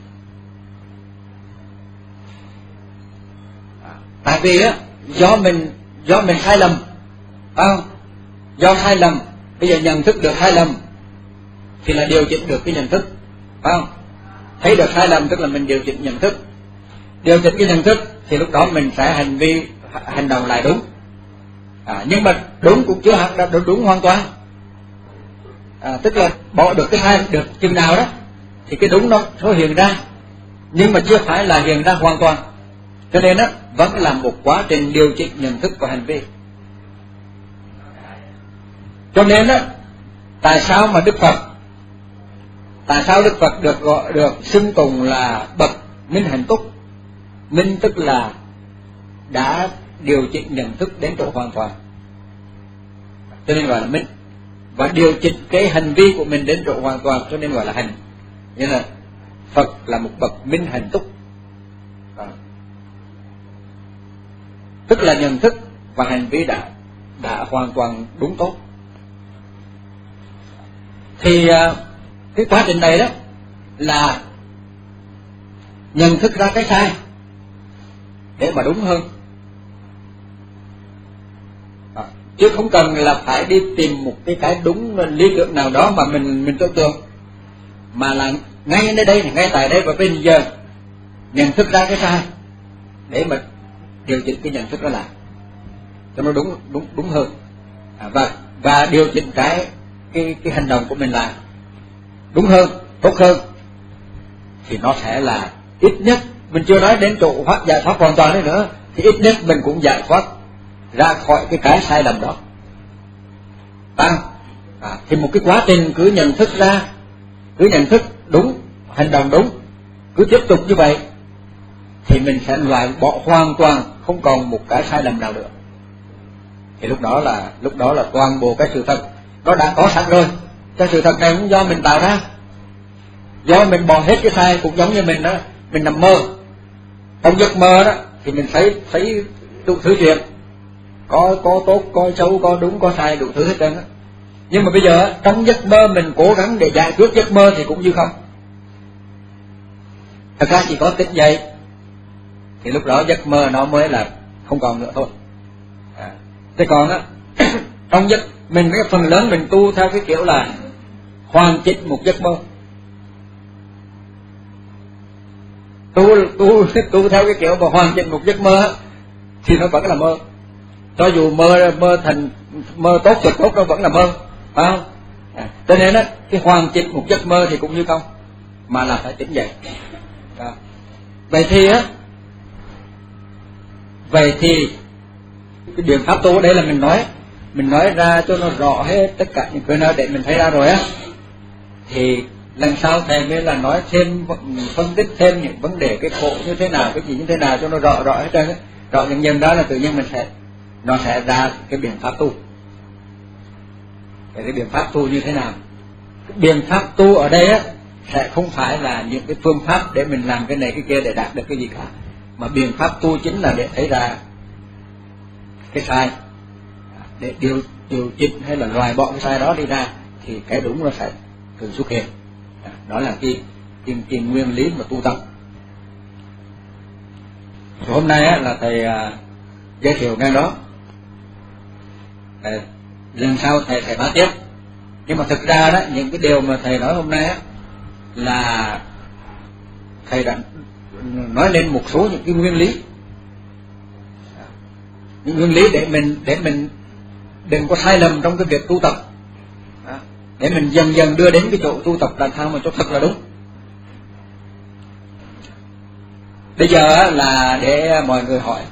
Tại vì á, do mình do mình sai lầm, phải không? Do sai lầm, bây giờ nhận thức được sai lầm thì là điều chỉnh được cái nhận thức, phải không? Thấy được sai lầm tức là mình điều chỉnh nhận thức, điều chỉnh cái nhận thức thì lúc đó mình sẽ hành vi hành động lại đúng. À, nhưng mà đúng cũng chưa hẳn là đúng, đúng hoàn toàn. À, tức là bỏ được cái sai được chừng nào đó thì cái đúng nó nó hiện ra, nhưng mà chưa phải là hiện ra hoàn toàn. Cho nên á, vẫn là một quá trình điều chỉnh nhận thức và hành vi. Cho nên á, tại sao mà Đức Phật tại sao Đức Phật được gọi được xưng tụng là bậc minh hạnh túc? Minh tức là đã điều chỉnh nhận thức đến chỗ hoàn toàn, cho nên gọi là minh. Và điều chỉnh cái hành vi của mình đến chỗ hoàn toàn, cho nên gọi là hành. Như là Phật là một bậc minh hạnh túc, à, tức là nhận thức và hành vi đã đã hoàn toàn đúng tốt. Thì cái quá trình này đó là nhận thức ra cái sai để mà đúng hơn, à, chứ không cần là phải đi tìm một cái cái đúng lý tưởng nào đó mà mình mình tưởng tượng, mà là ngay ở đây, ngay tại đây và bây giờ nhận thức ra cái sai để mà điều chỉnh cái nhận thức đó lại cho nó đúng đúng đúng hơn, à, và và điều chỉnh cái cái cái hành động của mình là đúng hơn, tốt hơn, thì nó sẽ là ít nhất mình chưa nói đến chỗ thoát giải thoát hoàn toàn đấy nữa, thì ít nhất mình cũng giải thoát ra khỏi cái cái sai lầm đó. À, À, thì một cái quá trình cứ nhận thức ra, cứ nhận thức đúng, hành động đúng, cứ tiếp tục như vậy thì mình sẽ loại bỏ hoàn toàn, không còn một cái sai lầm nào nữa. Thì lúc đó là lúc đó là toàn bộ cái sự thật nó đã có sẵn rồi. Cái sự thật này cũng do mình tạo ra, do mình bỏ hết cái sai. Cũng giống như mình đó, mình nằm mơ, trong giấc mơ đó thì mình thấy thấy đủ thứ chuyện, có có tốt, có xấu, có đúng, có sai, đủ thứ hết trơn á. Nhưng mà bây giờ trong giấc mơ mình cố gắng để giải quyết giấc mơ thì cũng như không. Thật ra chỉ có tỉnh dậy thì lúc đó giấc mơ nó mới là không còn nữa thôi. À, thế còn á trong giấc mình cái phần lớn mình tu theo cái kiểu là hoàn chỉnh một giấc mơ. Tu tu tu theo cái kiểu mà hoàn chỉnh một giấc mơ thì nó vẫn là mơ. Cho dù mơ mơ thành mơ tốt tuyệt tốt nó vẫn là mơ, phải không? À, cho nên á cái hoàn chỉnh một giấc mơ thì cũng như không, mà là phải tỉnh dậy. À, vậy thì á vậy thì cái biện pháp tu ở đây là mình nói mình nói ra cho nó rõ hết tất cả những cái nào để mình thấy ra rồi á, thì lần sau thầy mới là nói thêm, phân tích thêm những vấn đề cái khổ như thế nào, cái gì như thế nào cho nó rõ rõ hết trơn á. Rõ dần dần đó là tự nhiên mình sẽ nó sẽ ra cái biện pháp tu. Cái biện pháp tu như thế nào? Cái biện pháp tu ở đây á sẽ không phải là những cái phương pháp để mình làm cái này cái kia để đạt được cái gì cả, mà biện pháp tu chính là để thấy ra cái sai, để điều điều chỉnh hay là loại bỏ cái sai đó đi ra thì cái đúng nó sẽ thường xuất hiện. Đó là cái cái, cái nguyên lý mà tu tập. Rồi hôm nay á, là thầy à, giới thiệu ngang đó. À, lần sau thầy sẽ nói tiếp. Nhưng mà thực ra đó những cái điều mà thầy nói hôm nay á, là thầy đã nói lên một số những cái nguyên lý, những nguyên lý để mình để mình đừng có sai lầm trong cái việc tu tập, để mình dần dần đưa đến cái chỗ tu tập làm sao mà cho thật là đúng. Bây giờ là để mọi người hỏi.